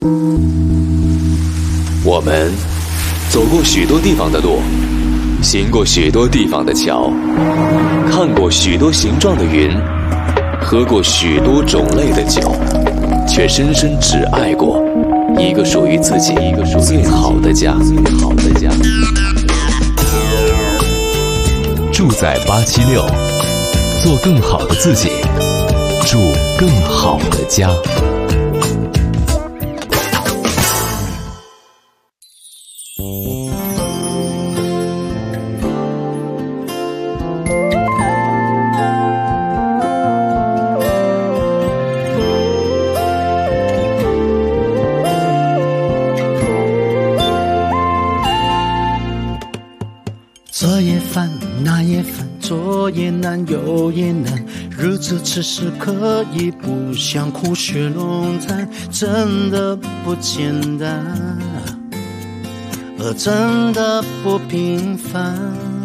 我们走过许多地方的路，行过许多地方的桥，看过许多形状的云，喝过许多种类的酒，却深深只爱过一个属于自己最好的家。住在876，做更好的自己，住更好的家。 这也烦那也烦，左也难右也难，日子此时可以不想苦雪龙潭，真的不简单，真的不平凡。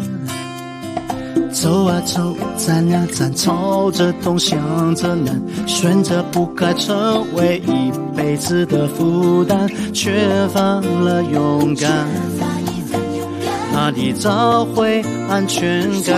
走啊走，站啊站，朝着东向着南，选择不该成为一辈子的负担，缺乏了勇敢，哪里找回安全感？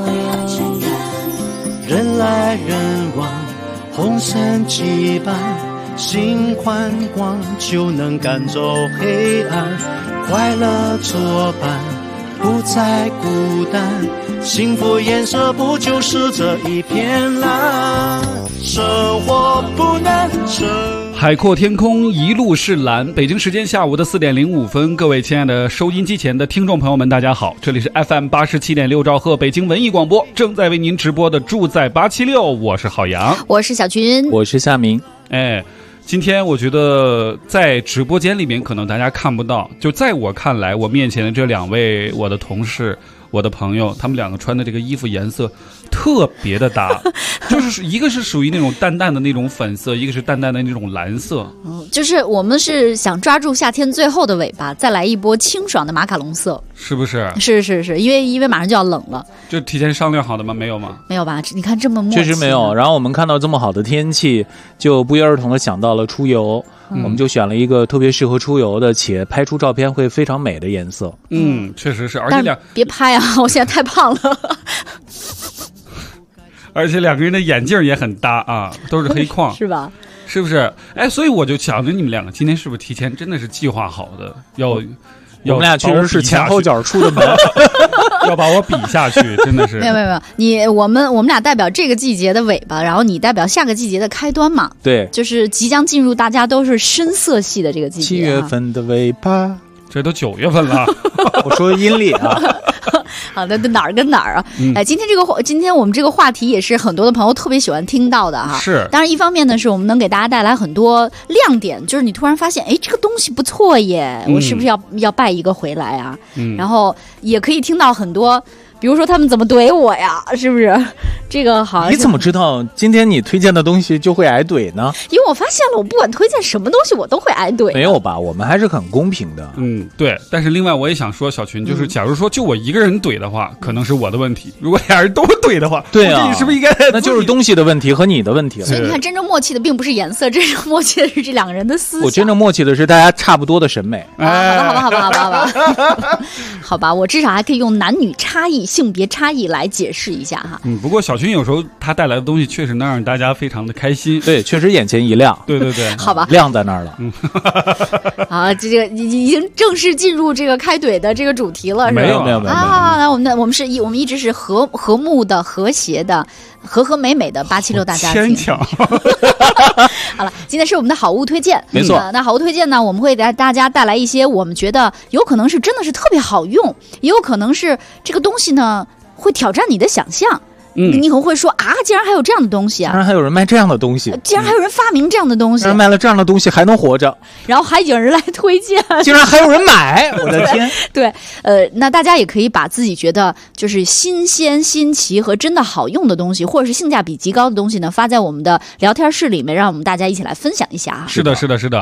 人来人往，红尘羁绊，心宽广就能赶走黑暗，快乐作伴，不再孤单，幸福颜色不就是这一片蓝？生活不难， 海阔天空一路是蓝。北京时间下午的4点05分，各位亲爱的收音机前的听众朋友们，大家好，这里是 FM 87.6兆赫北京文艺广播，正在为您直播的住在876，我是郝阳， 我是小群， 我是夏明。 今天我觉得在直播间里面可能大家看不到，就在我看来，我面前的这两位我的同事，我的朋友，他们两个穿的这个衣服颜色特别的搭，就是一个是属于那种淡淡的那种粉色，一个是淡淡的那种蓝色。 就是我们是想抓住夏天最后的尾巴，再来一波清爽的马卡龙色， 是不是？ 是，因为马上就要冷了。 就提前商量好的吗？没有吗？ 没有吧？你看这么默契， 确实没有。然后我们看到这么好的天气，就不约而同的想到了出游。我们就选了一个特别适合出游的，且拍出照片会非常美的颜色。 确实是，而且别拍啊！我现在太胖了。 而且两个人的眼镜也很搭啊，都是黑框， 是吧？ 是不是？所以我就想着你们两个今天是不是提前真的是计划好的， 我们俩确实是前后脚出的门， 要把我比下去，真的是。 没有，我们俩代表这个季节的尾巴，然后你代表下个季节的开端嘛。 对， 就是即将进入大家都是深色系的这个季节。 7月份的尾巴， 这都9月份了。 我说阴历啊。 好的，哪儿跟哪儿啊？今天我们这个话题也是很多的朋友特别喜欢听到的哈。 是， 当然一方面呢，是我们能给大家带来很多亮点，就是你突然发现，这个东西不错耶，我是不是要拜一个回来啊？然后也可以听到很多。比如说他们怎么怼我呀，是不是？这个好。 你怎么知道今天你推荐的东西就会挨怼呢？ 因为我发现了，我不管推荐什么东西，我都会挨怼。 没有吧？我们还是很公平的。 对。但是另外我也想说，小群就是，假如说就我一个人怼的话，可能是我的问题；如果俩人都怼的话， 对啊， 你是不是应该？ 那就是东西的问题和你的问题了。 所以你看，真正默契的并不是颜色，真正默契的是这两个人的思想。 我真正默契的是大家差不多的审美。 好吧。好吧，我至少还可以用男女差异、性别差异来解释一下哈。 不过小群有时候他带来的东西确实能让大家非常的开心。 对，确实眼前一亮。 对。 好吧， 亮在那儿了。 好，这个已经正式进入这个开怼的这个主题了，是吧？ 没有啊，我们一直是和睦的、和谐的、和美的876大家庭。 牵强。 好了，今天是我们的好物推荐， 没错。 那好物推荐呢，我们会给大家带来一些我们觉得有可能是真的是特别好用，也有可能是这个东西呢会挑战你的想象。你可能会说啊，竟然还有这样的东西啊！ 竟然还有人卖这样的东西！ 竟然还有人发明这样的东西！ 竟然卖了这样的东西还能活着， 然后还有人来推荐！ 竟然还有人买！我的天！ 对，那大家也可以把自己觉得就是新鲜、新奇和真的好用的东西，或者是性价比极高的东西呢，发在我们的聊天室里面，让我们大家一起来分享一下啊！ 是的。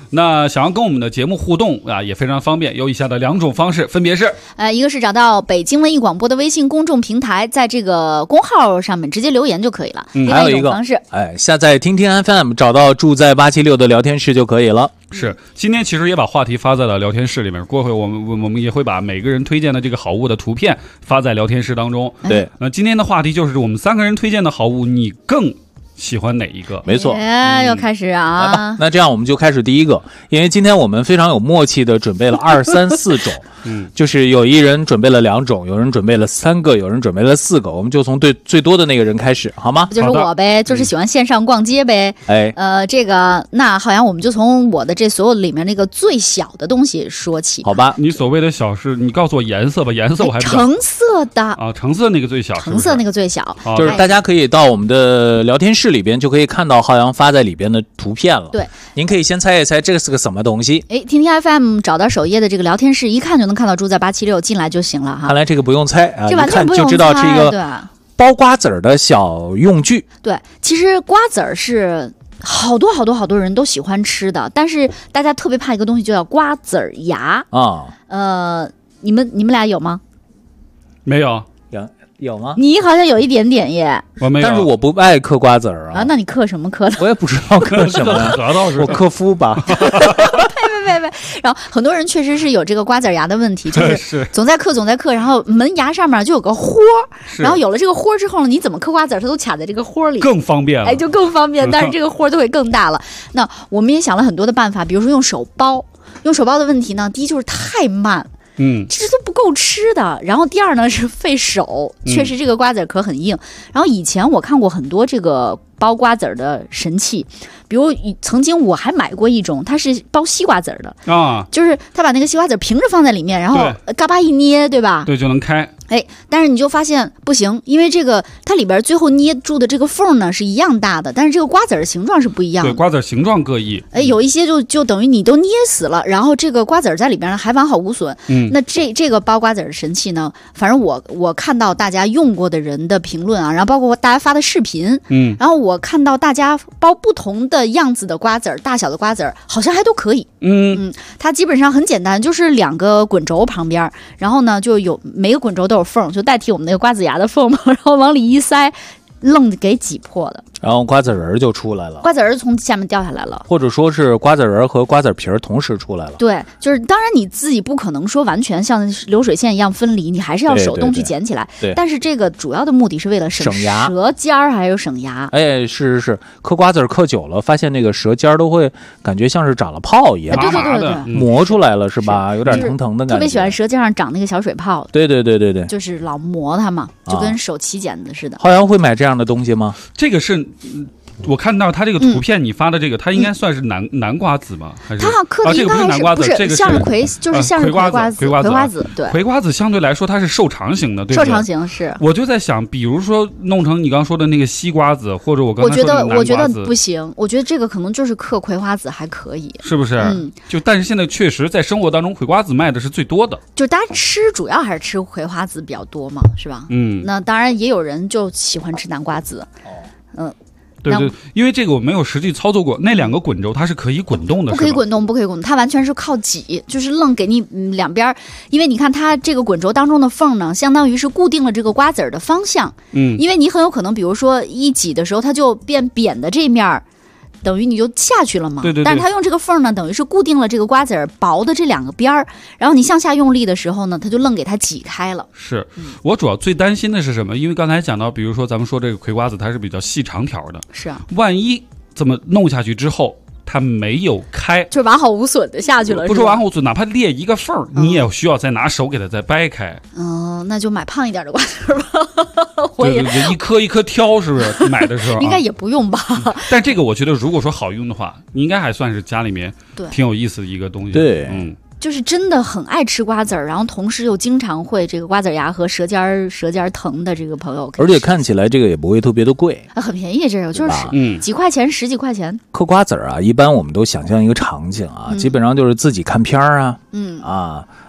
那想要跟我们的节目互动啊，也非常方便，有以下的2种方式，分别是一个是找到北京文艺广播的微信公众平台，在这个公号上面直接留言就可以了。另外一种方式， 下载听听 FM， 找到住在876的聊天室就可以了。 是，今天其实也把话题发在了聊天室里面，过会我们也会把每个人推荐的这个好物的图片发在聊天室当中。 对， 那今天的话题就是我们3个人推荐的好物，你更喜欢哪一个？ 没错， 又开始啊！ 来吧，那这样我们就开始第一个，因为今天我们非常有默契的准备了2、3、4种，就是有一人准备了2种，有人准备了3个，有人准备了4个，我们就从最多的那个人开始，好吗？ 就是我呗，就是喜欢线上逛街呗。这个那好像我们就从我的这所有里面那个最小的东西说起， 好吧？ 你所谓的小是，你告诉我颜色吧，颜色我还不知道。 橙色的啊，橙色那个最小， 橙色那个最小， 就是大家可以到我们的聊天室里边就可以看到浩洋发在里边的图片了。 对， 您可以先猜一猜这个是个什么东西。 听听 FM 找到首页的这个聊天室，一看就能看到住在876，进来就行了哈。 看来这个不用猜啊， 这完全不用猜， 一看就知道是一个包瓜子儿的小用具。 对，其实瓜子儿是好多人都喜欢吃的，但是大家特别怕一个东西，就叫瓜子儿牙啊。你们俩有吗？ 没有。 有吗？ 你好像有一点点耶， 我没有， 但是我不爱嗑瓜子儿啊。 那你嗑什么嗑的？ 我也不知道嗑什么呀，我嗑夫吧。 呸！然后很多人确实是有这个瓜子牙的问题，就是总在嗑，然后门牙上面就有个豁，然后有了这个豁之后呢，你怎么嗑瓜子它都卡在这个豁里， 更方便了。 就更方便，但是这个豁就会更大了。那我们也想了很多的办法，比如说用手包的问题呢，第一就是太慢。这都不够吃的。然后第二呢是费手，确实这个瓜子壳很硬。然后以前我看过很多这个包瓜子的神器，比如曾经我还买过一种，它是包西瓜子的啊，就是他把那个西瓜子平着放在里面，然后嘎巴一捏，对吧？ 对，就能开。 但是你就发现不行，因为这个它里边最后捏住的这个缝呢是一样大的，但是这个瓜子的形状是不一样的。 对，瓜子形状各异。 有一些就等于你都捏死了，然后这个瓜子在里边呢还完好无损。那这个包瓜子的神器呢，反正我看到大家用过的人的评论啊，然后包括大家发的视频，然后我看到大家包不同的样子的瓜子大小的瓜子好像还都可以。它基本上很简单，就是2个滚轴旁边，然后呢就有每个滚轴都有缝，就代替我们那个瓜子牙的缝嘛，然后往里一塞，愣给挤破了， 然后瓜子仁就出来了， 瓜子仁从下面掉下来了， 或者说是瓜子仁和瓜子皮同时出来了。 对，就是当然你自己不可能说完全像流水线一样分离，你还是要手动去捡起来。 对， 但是这个主要的目的是为了省牙、 舌尖还有省牙。 是，嗑瓜子嗑久了，发现那个舌尖都会感觉像是长了泡一样， 对， 磨出来了是吧？有点疼的感觉。 特别喜欢舌尖上长那个小水泡。 对， 就是老磨它嘛，就跟手起茧子似的。 浩洋会买这样的东西吗？ 这个是。我看到它这个图片，你发的这个，它应该算是南瓜子吗？还是它嗑的应该不是这个向日葵，就是向日葵瓜子。对， 葵瓜子相对来说它是瘦长型的，对不对？ 瘦长型是。 我就在想，比如说弄成你刚说的那个西瓜子，或者我刚才说的南瓜子， 我觉得不行。我觉得这个可能就是嗑葵花子还可以， 是不是？但是现在确实在生活当中，葵瓜子卖的是最多的。 就大家吃主要还是吃葵花子比较多嘛，是吧？那当然也有人就喜欢吃南瓜子。 对，因为这个我没有实际操作过，那2个滚轴它是可以滚动的， 不可以滚动，它完全是靠挤，就是愣给你两边，因为你看它这个滚轴当中的缝呢，相当于是固定了这个瓜子的方向。因为你很有可能，比如说一挤的时候，它就变扁的这面。等于你就下去了嘛， 对。 但是它用这个缝呢，等于是固定了这个瓜子薄的这2个边儿，然后你向下用力的时候呢，它就愣给它挤开了。 是我主要最担心的是什么？因为刚才讲到，比如说咱们说这个葵瓜子，它是比较细长条的， 是啊， 万一这么弄下去之后，它没有开， 就完好无损的下去了。 不说完好无损，哪怕裂一个缝，你也需要再拿手给它再掰开。 那就买胖一点的瓜子吧。 对，一颗一颗挑，是不是？买的时候应该也不用吧。 但这个我觉得，如果说好用的话，应该还算是家里面挺有意思的一个东西。 对， 就是真的很爱吃瓜子儿，然后同时又经常会这个瓜子牙和舌尖疼的这个朋友， 而且看起来这个也不会特别的贵， 很便宜，这个就是几块钱，10几块钱。 嗑瓜子啊，一般我们都想象一个场景啊，基本上就是自己看片儿啊，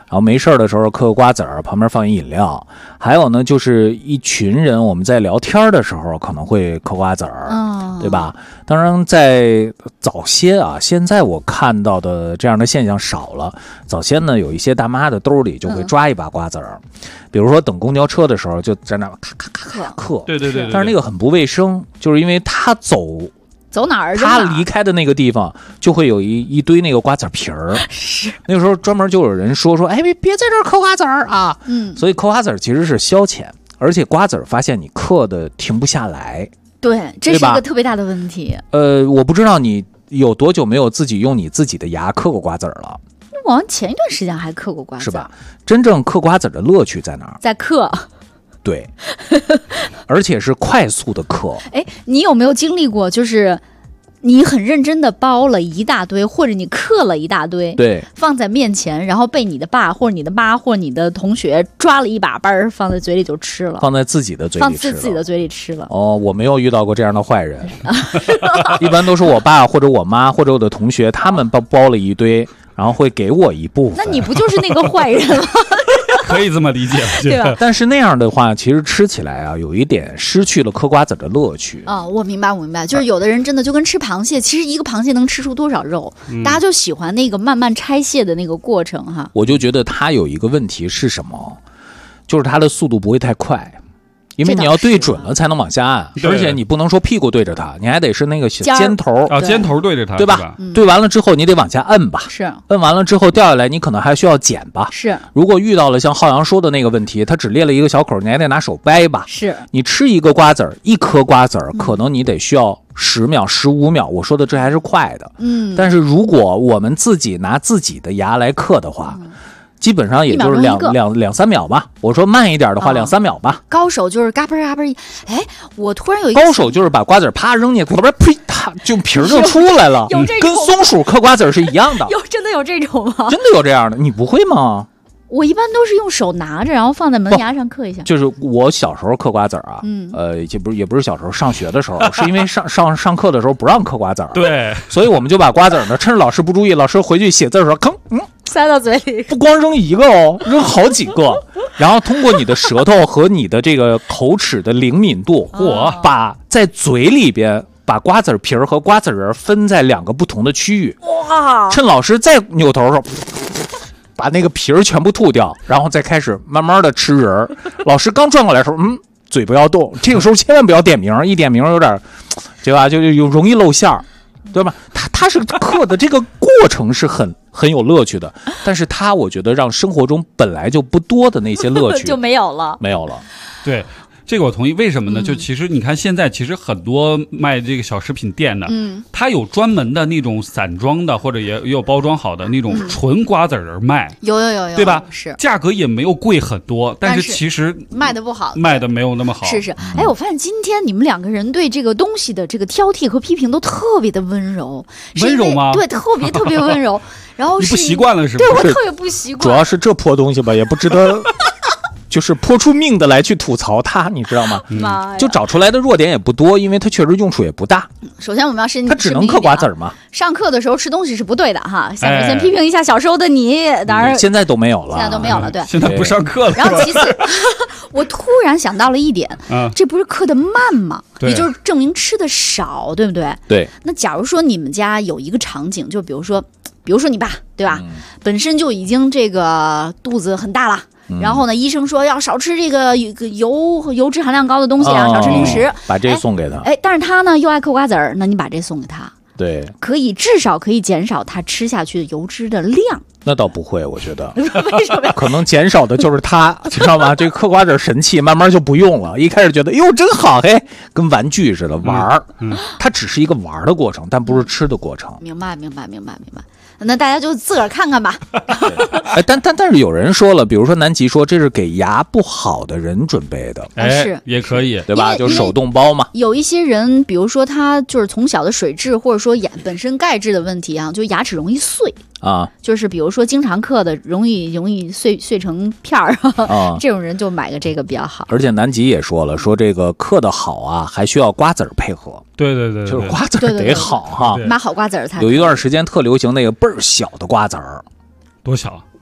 然后没事的时候嗑个瓜子儿，旁边放一饮料。还有呢，就是一群人我们在聊天的时候可能会嗑瓜子儿，对吧？当然在早些啊，现在我看到的这样的现象少了。早先呢，有一些大妈的兜里就会抓一把瓜子儿，比如说等公交车的时候就在那咔咔咔咔嗑。 对， 但是那个很不卫生，就是因为他走哪儿，他离开的那个地方就会有一堆那个瓜子皮儿。 是那个时候专门就有人说，哎，别在这儿嗑瓜子儿啊。所以嗑瓜子儿其实是消遣，而且瓜子儿发现你嗑的停不下来。 对，这是一个特别大的问题。 我不知道你有多久没有自己用你自己的牙嗑过瓜子儿了。 我好像前一段时间还嗑过瓜子， 是吧？真正嗑瓜子儿的乐趣在哪儿？ 在嗑。 对，而且是快速的嗑。 哎，你有没有经历过，就是你很认真的包了一大堆，或者你嗑了一大堆， 对， 放在面前，然后被你的爸或者你的妈或者你的同学抓了一把儿放在嘴里就吃了， 放在自己的嘴里吃了， 放自己的嘴里吃了。 哦，我没有遇到过这样的坏人，一般都是我爸或者我妈或者我的同学，他们包了一堆，然后会给我一部分。 那你不就是那个坏人吗？ 可以这么理解， 对吧？ 但是那样的话，其实吃起来啊，有一点失去了嗑瓜子的乐趣啊。我明白，就是有的人真的就跟吃螃蟹，其实一个螃蟹能吃出多少肉，大家就喜欢那个慢慢拆卸的那个过程哈。 我就觉得它有一个问题是什么，就是它的速度不会太快。因为你要对准了才能往下按，而且你不能说屁股对着它，你还得是那个尖头啊，尖头对着它， 对吧？对完了之后你得往下摁吧， 是摁完了之后掉下来，你可能还需要捡吧， 是。 如果遇到了像浩洋说的那个问题，它只裂了一个小口，你还得拿手掰吧， 是。 你吃一个瓜子儿，一颗瓜子儿，可能你得需要10秒、15秒，我说的这还是快的，但是如果我们自己拿自己的牙来嗑的话。基本上也就是两三秒吧。我说慢一点的话，2-3秒吧。 高手就是嘎嘣嘎嘣，哎，我突然有一个高手就是把瓜子啪扔进，呸，它就皮儿就出来了，跟松鼠嗑瓜子是一样的。 真的有这种吗？ 真的有这样的，你不会吗？ 我一般都是用手拿着，然后放在门牙上嗑一下。 就是我小时候嗑瓜子啊，也不是小时候，上学的时候，是因为上课的时候不让嗑瓜子， 对， 所以我们就把瓜子呢，趁着老师不注意，老师回去写字的时候， 塞到嘴里， 不光扔一个哦，扔好几个，然后通过你的舌头和你的这个口齿的灵敏度，把在嘴里边把瓜子皮儿和瓜子仁分在2个不同的区域。 哇！ 趁老师再扭头的时候，把那个皮儿全部吐掉，然后再开始慢慢的吃仁儿。老师刚转过来的时候，嘴不要动，这个时候千万不要点名，一点名有点，对吧？就容易露馅儿。对吧？他是嗑的这个过程是很有乐趣的，但是我觉得让生活中本来就不多的那些乐趣就没有了。 对，这个我同意。为什么呢？就其实你看现在其实很多卖这个小食品店的，它有专门的那种散装的，或者也有包装好的那种纯瓜子仁卖， 有， 对吧？ 是价格也没有贵很多，但是其实卖的不好， 卖的没有那么好。 是。哎，我发现今天你们2个人对这个东西的这个挑剔和批评都特别的温柔。 温柔吗？ 对，特别温柔。然后你不习惯了是吧？ 对，我特别不习惯。 主要是这破东西吧，也不值得。就是泼出命的来去吐槽它，你知道吗？就找出来的弱点也不多，因为它确实用处也不大。 首先我们要申， 它只能嗑瓜子嘛。 上课的时候吃东西是不对的哈。下面先批评一下小时候的你，当然现在都没有了， 对， 现在不上课了。 然后其次，我突然想到了一点，这不是嗑的慢吗？也就是证明吃的少，对不对？ 对。 那假如说你们家有一个场景，就比如说你爸，对吧？本身就已经这个肚子很大了。然后呢，医生说要少吃这个油脂含量高的东西啊，少吃零食， 把这送给他。 哎，但是他呢又爱嗑瓜子儿，那你把这送给他， 对， 至少可以减少他吃下去的油脂的量。 那倒不会，我觉得为什么？ 可能减少的就是他，知道吗？这个嗑瓜子神器慢慢就不用了。一开始觉得哟真好，嘿，跟玩具似的玩儿，它只是一个玩的过程，但不是吃的过程。 明白。那大家就自个儿看看吧。 哎，但是有人说了，比如说南极说这是给牙不好的人准备的， 是也可以， 对吧？就手动包嘛。 有一些人，比如说他就是从小的水质或者说本身钙质的问题啊，就牙齿容易碎啊， 就是比如说经常嗑的容易碎成片儿啊，这种人就买个这个比较好。 而且南极也说了，说这个嗑的好啊，还需要瓜子儿配合。 对， 就是瓜子儿得好哈， 买好瓜子儿才。 有一段时间特流行那个倍儿小的瓜子儿， 多小？ 就特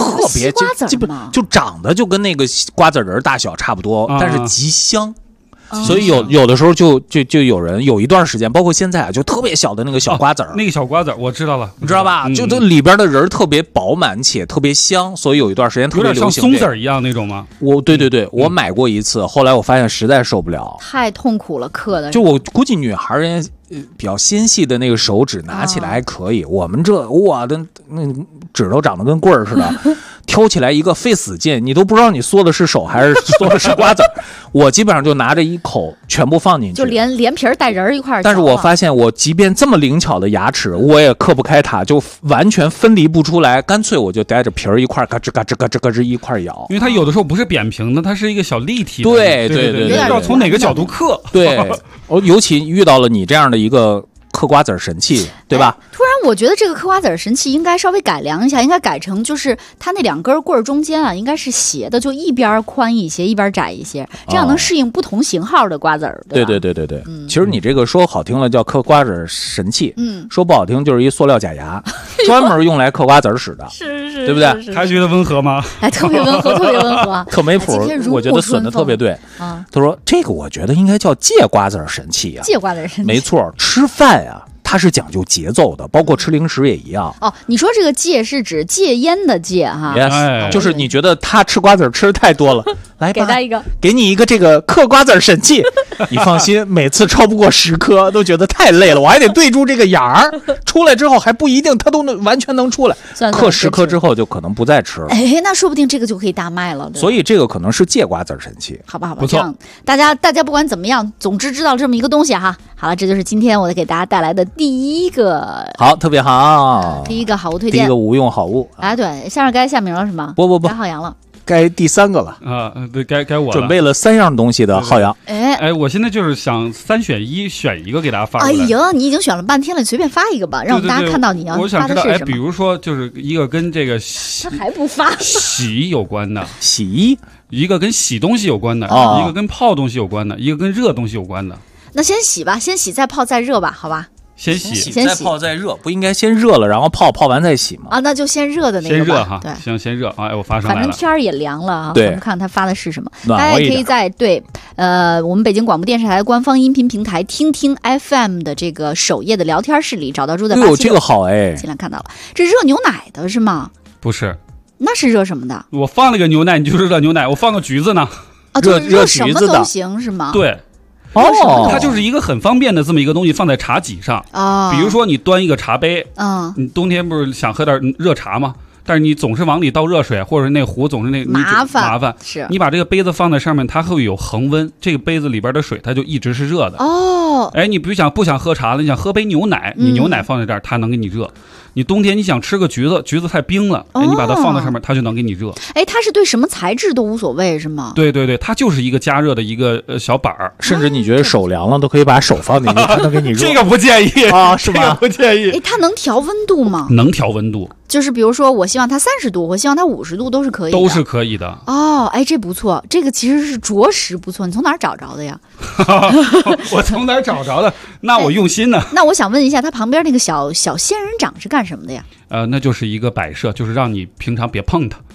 特别西瓜籽儿基本吗就长得就跟那个瓜子仁大小差不多，但是极香。所以有的时候就有人有一段时间，包括现在啊，就特别小的那个小瓜子儿， 那个小瓜子儿我知道了， 你知道吧？就它里边的仁特别饱满且特别香，所以有一段时间特别流行。 有点像松子儿一样那种吗？ 对，我买过一次，后来我发现实在受不了， 太痛苦了，嗑的。 就我估计女孩人比较纤细的那个手指拿起来还可以，我们这哇的那指头长得跟棍儿似的。挑起来一个费死劲，你都不知道你嗦的是手还是嗦的是瓜子儿。我基本上就拿着一口全部放进去， 就连皮儿带仁儿一块儿。 但是我发现我即便这么灵巧的牙齿，我也嗑不开它，就完全分离不出来，干脆我就带着皮儿一块嘎吱嘎吱嘎吱嘎吱一块咬。 因为它有的时候不是扁平的，它是一个小立体的。 对， 不知道从哪个角度嗑。 对，尤其遇到了你这样的一个嗑瓜子儿神器，对吧？ 突然我觉得这个嗑瓜子儿神器应该稍微改良一下，应该改成就是它那两根棍儿中间啊，应该是斜的，就一边宽一些，一边窄一些，这样能适应不同型号的瓜子儿。 对。其实你这个说好听了叫嗑瓜子儿神器，说不好听就是一塑料假牙，专门用来嗑瓜子儿使的， 是， 对不对？ 还觉得温和吗？ 哎，特别温和，特别温和。 特没谱，我觉得损的特别对。他说这个我觉得应该叫戒瓜子儿神器啊， 戒瓜子儿神器， 没错，吃饭啊。它是讲究节奏的，包括吃零食也一样。 哦，你说这个戒是指戒烟的戒哈？ Yes， 就是你觉得他吃瓜子吃的太多了，来吧， 给他一个， 给你一个这个嗑瓜子神器。你放心，每次超不过10颗都觉得太累了，我还得对住这个眼儿，出来之后还不一定他都能完全能出来。嗑10颗之后就可能不再吃了。 哎，那说不定这个就可以大卖了。 所以这个可能是戒瓜子神器。 好吧， 不错。 这样大家不管怎么样，总之知道这么一个东西哈。好了，这就是今天我给大家带来的第一个， 好，特别好， 第一个好物推荐， 第一个无用好物。 哎，对，下面该下名了是吗？ 不， 该浩洋了。 该第3个了啊，对，该我了。 准备了3样东西的浩洋。 哎，我现在就是想3选1，选一个给大家发过来。 哎呀，你已经选了半天了，你随便发一个吧，让大家看到你要发的是什么。 哎，比如说就是一个跟这个他还不发洗有关的洗衣， 一个跟洗东西有关的，一个跟泡东西有关的，一个跟热东西有关的。 那先洗吧，先洗再泡再热吧，好吧？ 先洗再泡再热，不应该先热了然后泡完再洗吗？ 啊，那就先热的那个吧。 先热哈， 对， 行，先热啊！哎，我发上来了。 反正天儿也凉了啊， 对， 我们看他发的是什么。大家也可以在我们北京广播电视台官方音频平台听听 FM 的这个首页的聊天室里找到住在876。 这个好哎， 现在看到了，这热牛奶的是吗？ 不是， 那是热什么的？ 我放了个牛奶，你就是热牛奶；我放个橘子呢， 啊，就是热什么都行是吗？ 对。它就是一个很方便的这么一个东西，放在茶几上啊。比如说你端一个茶杯，你冬天不是想喝点热茶吗？但是你总是往里倒热水，或者那壶总是麻烦。 是你把这个杯子放在上面，它会有恒温，这个杯子里边的水它就一直是热的。 哦， 哎，你不想喝茶了，你想喝杯牛奶，你牛奶放在这儿，它能给你热。你冬天你想吃个橘子太冰了，哎，你把它放在上面，它就能给你热。 哎，它是对什么材质都无所谓是吗？ 对，它就是一个加热的一个小板儿， 甚至你觉得手凉了都可以把手放进去，它能给你热。 这个不建议啊，是吧？ 不建议。 哎，它能调温度吗？ 能调温度， 就是比如说我希望它30度，我希望它50度都是可以的。 都是可以的。 哦，哎，这不错，这个其实是着实不错。你从哪儿找着的呀？ 我从哪儿找着的？那我用心呢。 那我想问一下，它旁边那个小仙人掌是干什么的呀？ 那就是一个摆设，就是让你平常别碰它。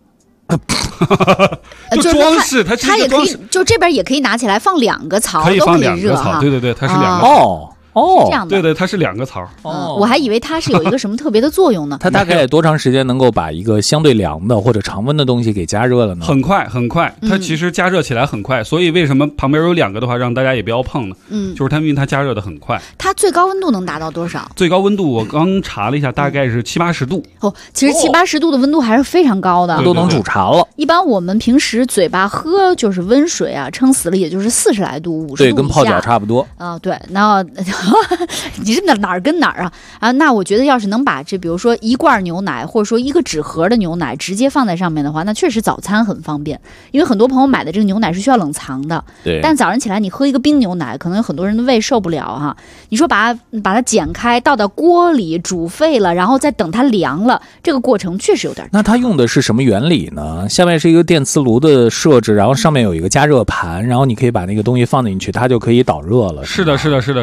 就装饰，它也可以，就这边也可以拿起来放2个槽， 可以放 2 个槽，对，它是2个槽。 是这样的， 对，它是2个槽。 我还以为它是有一个什么特别的作用呢。 它大概多长时间能够把一个相对凉的或者常温的东西给加热了呢？ 很快，它其实加热起来很快，所以为什么旁边有2个的话，让大家也不要碰呢？就是因为它加热的很快。 它最高温度能达到多少？ 最高温度我刚查了一下，大概是70-80度。 哦，其实70-80度的温度还是非常高的， 都能煮茶了。 一般我们平时嘴巴喝就是温水啊，撑死了也就是40来度、50度以下。 对，跟泡脚差不多。 对，然后。你是哪儿跟哪儿啊？那我觉得要是能把比如说1罐牛奶，或者说1个纸盒的牛奶直接放在上面的话，那确实早餐很方便。因为很多朋友买的这个牛奶是需要冷藏的， 对。 但早上起来你喝一个冰牛奶，可能有很多人的胃受不了哈。你说把它剪开，倒到锅里煮沸了，然后再等它凉了，这个过程确实有点。 那它用的是什么原理呢？下面是一个电磁炉的设置，然后上面有一个加热盘，然后你可以把那个东西放进去，它就可以导热了。 是的， 我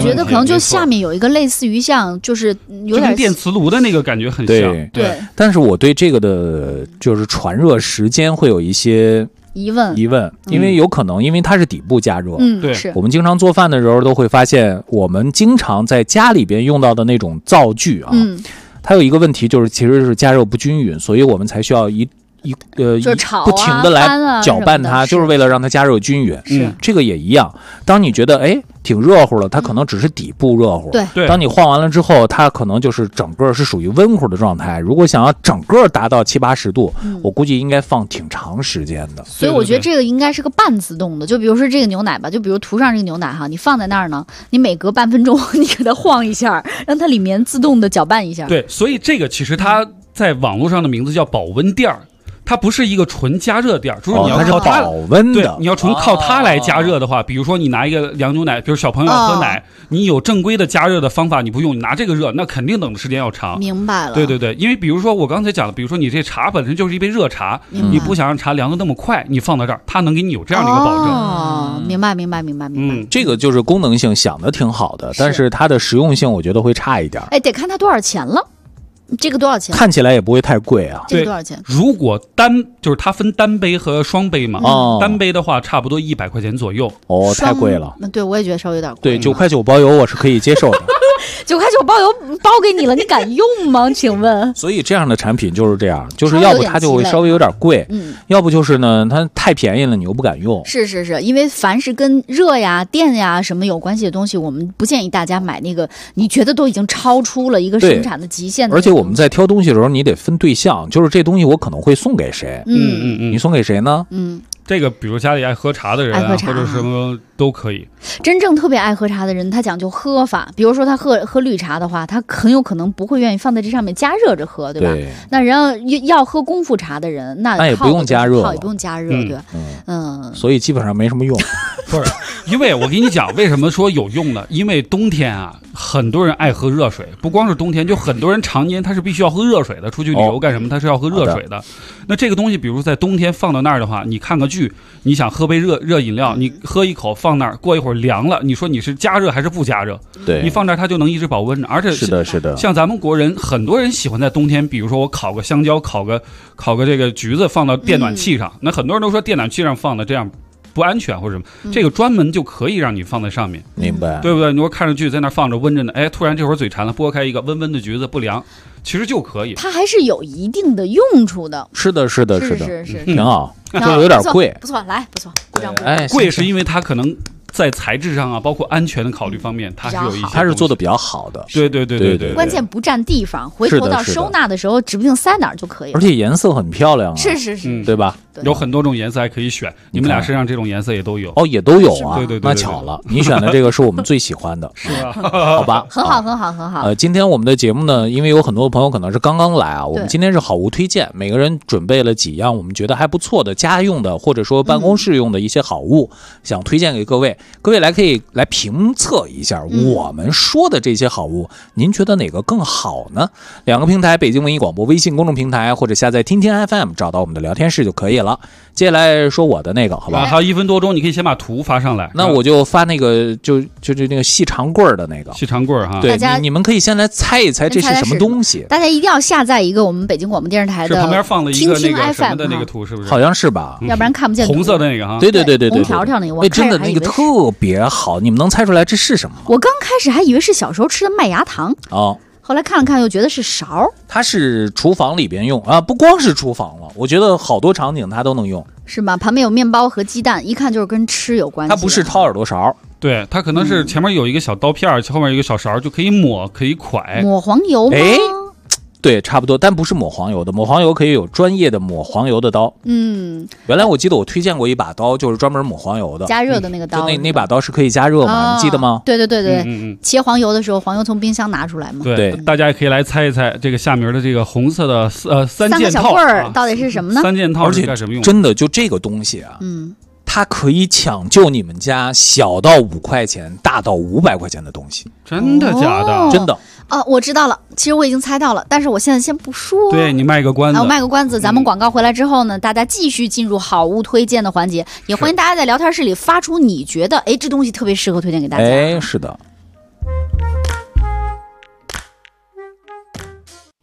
觉得可能就下面有一个类似于像就是有点跟电磁炉的那个感觉很像。 对， 但是我对这个的就是传热时间会有一些疑问，因为有可能因为它是底部加热， 对， 是我们经常做饭的时候都会发现，我们经常在家里边用到的那种灶具啊，它有一个问题就是其实是加热不均匀，所以我们才需要就是炒不停的来搅拌它， 是就是为了让它加热均匀。这个也一样。当你觉得挺热乎了，它可能只是底部热乎。 对。 当你换完了之后，它可能就是整个是属于温乎的状态。如果想要整个达到70-80度，我估计应该放挺长时间的。 所以我觉得这个应该是个半自动的。就比如说这个牛奶吧，就比如涂上这个牛奶哈，你放在那儿呢，你每隔半分钟你给它晃一下，让它里面自动的搅拌一下。 对，所以这个其实它在网络上的名字叫保温垫儿。它不是一个纯加热垫，就是你要靠它保温的。 对，你要纯靠它来加热的话，比如说你拿一个凉牛奶，比如小朋友喝奶，你有正规的加热的方法，你不用，你拿这个热，那肯定等的时间要长。 明白了。 对，因为比如说我刚才讲的，比如说你这茶本身就是一杯热茶，你不想让茶凉的那么快，你放到这儿，它能给你有这样的一个保证。 明白。 这个就是功能性想的挺好的，但是它的实用性我觉得会差一点。 得看它多少钱了。这个多少钱？ 看起来也不会太贵啊。 这个多少钱？ 如果就是它分单杯和双杯嘛，单杯的话差不多100块钱左右。 太贵了。 对，我也觉得稍微有点贵。 对，9块9包邮我是可以接受的。 9块9包邮包给你了，你敢用吗？请问？ 所以这样的产品就是这样，就是要不它就会稍微有点贵，要不就是呢它太便宜了，你又不敢用。 是，因为凡是跟热呀、电呀什么有关系的东西，我们不建议大家买那个你觉得都已经超出了一个生产的极限的。 而且我们在挑东西的时候，你得分对象，就是这东西我可能会送给谁？你送给谁呢？ 这个比如家里爱喝茶的人或者什么都可以。 真正特别爱喝茶的人，他讲究喝法。比如说他喝绿茶的话，他很有可能不会愿意放在这上面加热着喝，对吧？那人要喝功夫茶的人，那也不用加热， 也不用加热，对吧？ 所以基本上没什么用。 不是，因为我跟你讲，为什么说有用呢？因为冬天啊，很多人爱喝热水，不光是冬天，就很多人常年他是必须要喝热水的，出去旅游干什么，他是要喝热水的。那这个东西，比如在冬天放到那儿的话，你看个剧，你想喝杯热饮料，你喝一口放那儿，过一会儿凉了，你说你是加热还是不加热？ 对， 你放这儿它就能一直保温，而且是的。 像咱们国人，很多人喜欢在冬天，比如说我烤个香蕉，烤个这个橘子放到电暖气上，那很多人都说电暖气上放的这样不安全或者什么，这个专门就可以让你放在上面， 明白？ 对不对？你说看着剧在那放着温着呢，突然这会儿嘴馋了，剥开一个温温的橘子不凉，其实就可以。 它还是有一定的用处的。 是的，挺好， 就有点贵， 不错，来不错，鼓掌。 贵是因为它可能在材质上啊，包括安全的考虑方面，它是有一些， 它是做的比较好的。 对， 关键不占地方，回头到收纳的时候，指不定塞哪儿就可以了。 而且颜色很漂亮啊， 是， 对吧？ 有很多种颜色还可以选，你们俩身上这种颜色也都有。 也都有啊。 对， 那巧了，你选的这个是我们最喜欢的， 是吧？ 好吧， 很好。 今天我们的节目呢，因为有很多朋友可能是刚刚来啊，我们今天是好物推荐，每个人准备了几样我们觉得还不错的家用的或者说办公室用的一些好物，想推荐给各位。各位可以来评测一下我们说的这些好物，您觉得哪个更好呢？2个平台，北京文艺广播微信公众平台或者下载听听 FM 找到我们的聊天室就可以了。接下来说我的那个，好吧？ 还有1分多钟，你可以先把图发上来。 那我就发那个，就那个细长棍的那个。 细长棍哈。 对，你们可以先来猜一猜这是什么东西。 大家一定要下载一个我们北京广播电视台的， 旁边放了一个那个什么的那个图， 是不是？ 好像是吧？ 要不然看不见。 红色的那个哈。 对， 红条条那个。 真的那个特别好，你们能猜出来这是什么吗？ 我刚开始还以为是小时候吃的麦芽糖后来看了看又觉得是勺。 它是厨房里边用啊，不光是厨房了，我觉得好多场景它都能用。 是吗？旁边有面包和鸡蛋，一看就是跟吃有关系。 它不是掏耳朵勺， 对，它可能是前面有一个小刀片，后面有一个小勺，就可以抹，可以蒯。 抹黄油吗？ 对，差不多，但不是抹黄油的，抹黄油可以有专业的抹黄油的刀。原来我记得我推荐过一把刀，就是专门抹黄油的， 加热的那个刀。 那把刀是可以加热吗？你记得吗？ 对，切黄油的时候，黄油从冰箱拿出来嘛。 对，大家也可以来猜一猜这个下面的这个红色的三件套， 3个小棍儿到底是什么呢？ 三件套是干什么用的？ 真的就这个东西啊，它可以抢救你们家小到5块钱、大到500块钱的东西。 真的假的？ 真的。 我知道了，其实我已经猜到了，但是我现在先不说。 对，你卖个关子。 我卖个关子，咱们广告回来之后呢，大家继续进入好物推荐的环节，也欢迎大家在聊天室里发出你觉得这东西特别适合推荐给大家。 是的。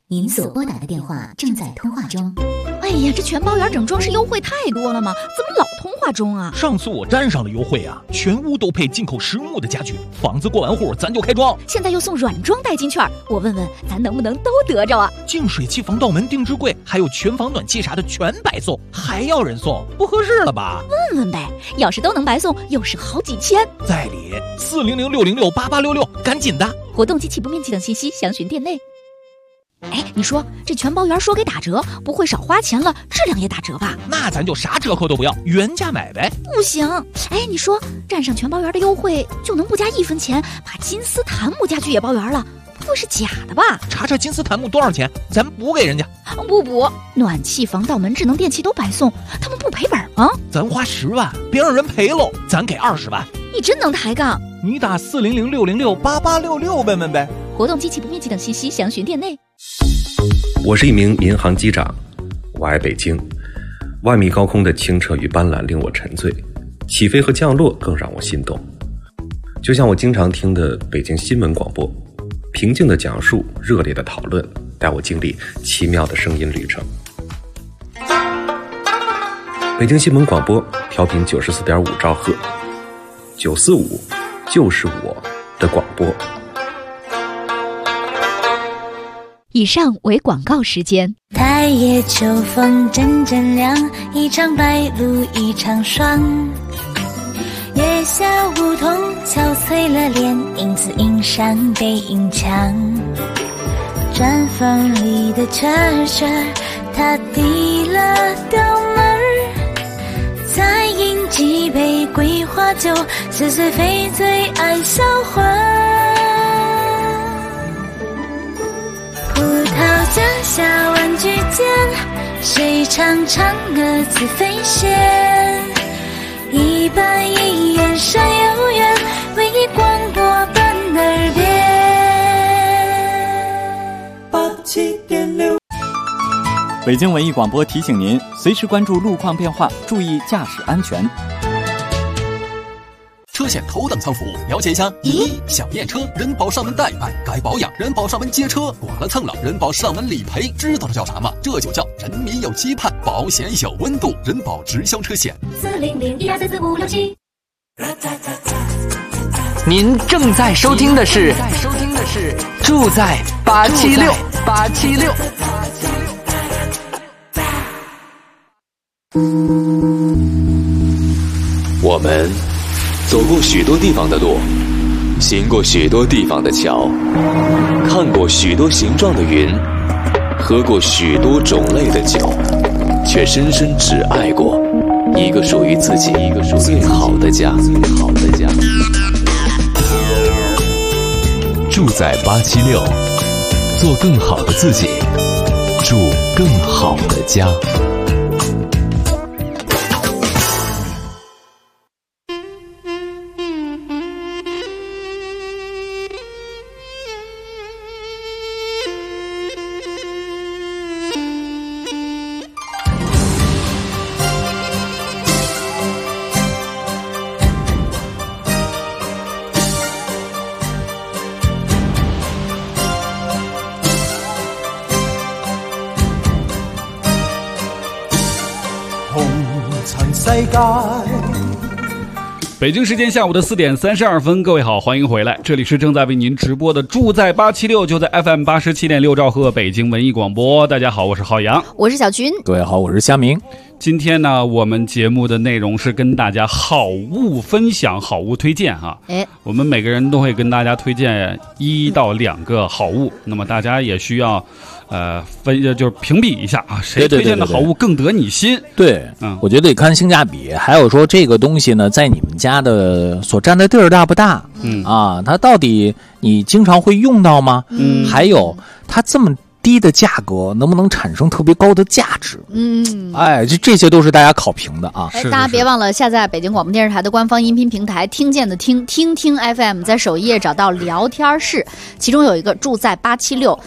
您所拨打的电话正在通话中。 哎呀，这全包圆整装饰优惠太多了吗？怎么老通话中啊？ 上次我沾上了优惠啊，全屋都配进口实木的家具，房子过完户咱就开装。 现在又送软装代金券，我问问咱能不能都得着啊？ 净水器、防盗门、定制柜，还有全房暖气啥的全白送，还要人送，不合适了吧？ 问问呗，要是都能白送，又省好几千。 在理400-606-8866，赶紧的！ 活动及起步面积等信息详询店内。哎，你说这全包圆说给打折，不会少花钱了，质量也打折吧？ 那咱就啥折扣都不要，原价买呗。 不行，哎，你说占上全包圆的优惠，就能不加1分钱把金丝檀木家具也包圆了？不会是假的吧？ 查查金丝檀木多少钱，咱补给人家。 不补，暖气、防盗门、智能电器都白送，他们不赔本吗？ 咱花10万，别让人赔喽，咱给20万。 你真能抬杠！ 你打400-606-8866问问呗。 活动及起步面积等信息详询店内。 我是一名民航机长，我爱北京。万米高空的清澈与斑斓令我沉醉，起飞和降落更让我心动。就像我经常听的北京新闻广播，平静的讲述，热烈的讨论，带我经历奇妙的声音旅程。北京新闻广播调频94.5兆赫，945就是我的广播。 以上为广告时间。 太夜秋风阵阵凉，一场白露一场霜。月下梧桐憔悴了脸，因此映上背影墙。毡房里的车儿，他递了刀门儿，再饮几杯桂花酒，似水非醉爱销魂。葡萄架下玩具间，谁唱嫦娥自飞仙？一板一眼山有缘，唯一广播伴耳边。87.6。 北京文艺广播提醒您，随时关注路况变化，注意驾驶安全。 车险头等舱服务，了解一下。小验车，人保上门代办；该保养，人保上门接车；剐了蹭了，人保上门理赔。知道这叫啥吗？这就叫人民有期盼，保险有温度。人保直销车险。400-1234567。 您正在收听的是住在876。 我们走过许多地方的路，行过许多地方的桥，看过许多形状的云，喝过许多种类的酒，却深深只爱过一个属于自己最好的家。住在876，做更好的自己，住更好的家。 北京时间下午的4点32分，各位好，欢迎回来，这里是正在为您直播的住在876，就在 FM 87.6兆赫北京文艺广播。大家好，我是浩洋， 我是小军， 各位好，我是夏明。 今天呢，我们节目的内容是跟大家好物分享、好物推荐哈。我们每个人都会跟大家推荐1到2个好物，那么大家也需要就是评比一下啊，谁推荐的好物更得你心？ 对，我觉得得看性价比，还有说这个东西呢，在你们家的所占的地儿大不大？它到底你经常会用到吗？还有它这么低的价格能不能产生特别高的价值？这些都是大家考评的啊。 大家别忘了下载北京广播电视台的官方音频平台，听见的听 FM， 在首页找到聊天室，其中有一个住在876。